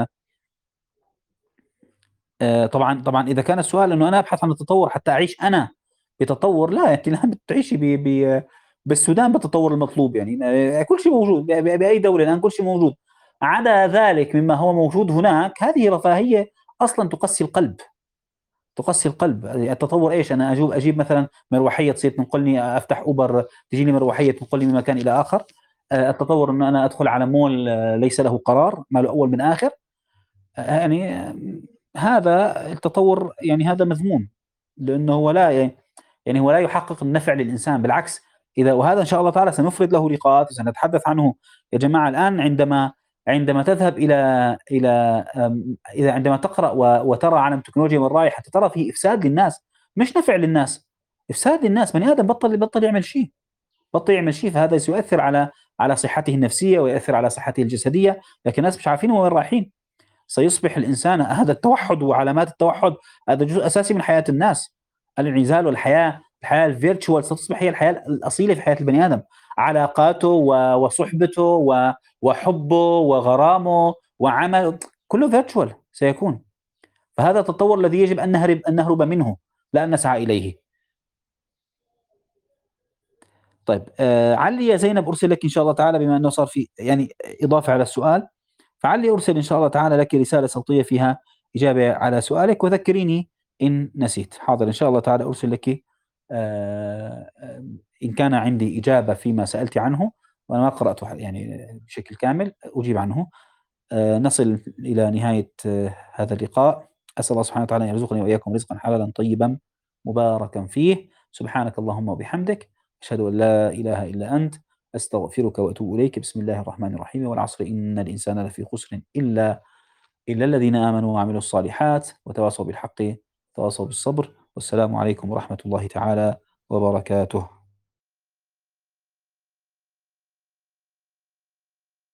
آه، طبعا طبعا إذا كان السؤال أنه أنا أبحث عن التطور حتى أعيش أنا بتطور، لا أنت الآن بتعيشي ب ب بالسودان بالتطور المطلوب، يعني آه، كل شيء موجود ب- ب- بأي دولة الآن، كل شيء موجود. عدا ذلك مما هو موجود هناك، هذه رفاهية أصلا تقسي القلب، تقسي القلب. التطور ايش؟ انا اجيب اجيب مثلا مروحيه تصير تنقلني، افتح اوبر تجيني مروحيه تنقلني من مكان الى اخر. آه، التطور ان انا ادخل على مول آه، ليس له قرار، ما له اول من اخر. آه، يعني آه، هذا التطور يعني هذا مذموم، لانه هو لا يعني يعني هو لا يحقق النفع للإنسان، بالعكس. إذا وهذا إن شاء الله تعالى سنفرد له لقاءات وسنتحدث عنه يا جماعة. الآن عندما عندما تذهب إلى إلى أم، إذا عندما تقرأ و- وترى عالم التكنولوجيا من رائحة، ترى فيه إفساد للناس مش نفع للناس. إفساد للناس، بني آدم بطل بطل يعمل شيء، بطل يعمل شيء، فهذا سيؤثر على على صحته النفسية ويؤثر على صحته الجسدية، لكن الناس مش عارفين وين رايحين. سيصبح الإنسان، هذا التوحد وعلامات التوحد هذا جزء أساسي من حياة الناس. الانعزال والحياة، الحياة الفيرتشوال ستصبح هي الحياة الأصيلة في حياة البني آدم. علاقاته و- وصحبته و- وحبه وغرامه وعمله كله فيرتشوال سيكون. فهذا التطور الذي يجب أن نهرب أن نهرب منه، لا أن نسعى إليه. طيب آه علي يا زينب أرسل لك إن شاء الله تعالى، بما أنه صار في يعني إضافة على السؤال، فعلي أرسل إن شاء الله تعالى لك رسالة صوتية فيها إجابة على سؤالك، وذكريني إن نسيت. حاضر إن شاء الله تعالى أرسل لك آه، آه، إن كان عندي إجابة فيما سألت عنه وأنا ما قرأته يعني بشكل كامل أجيب عنه. آه، نصل إلى نهاية آه، هذا اللقاء. أسأل الله سبحانه وتعالى أن يرزقني وإياكم رزقا حلالا طيبا مباركا فيه. سبحانك اللهم وبحمدك، أشهد أن لا إله إلا أنت، أستغفرك وأتوب إليك. بسم الله الرحمن الرحيم. والعصر إن الإنسان لفي خسر إلا إلا الذين آمنوا وعملوا الصالحات وتواصوا بالحق وتواصوا بالصبر. والسلام عليكم ورحمة الله تعالى وبركاته.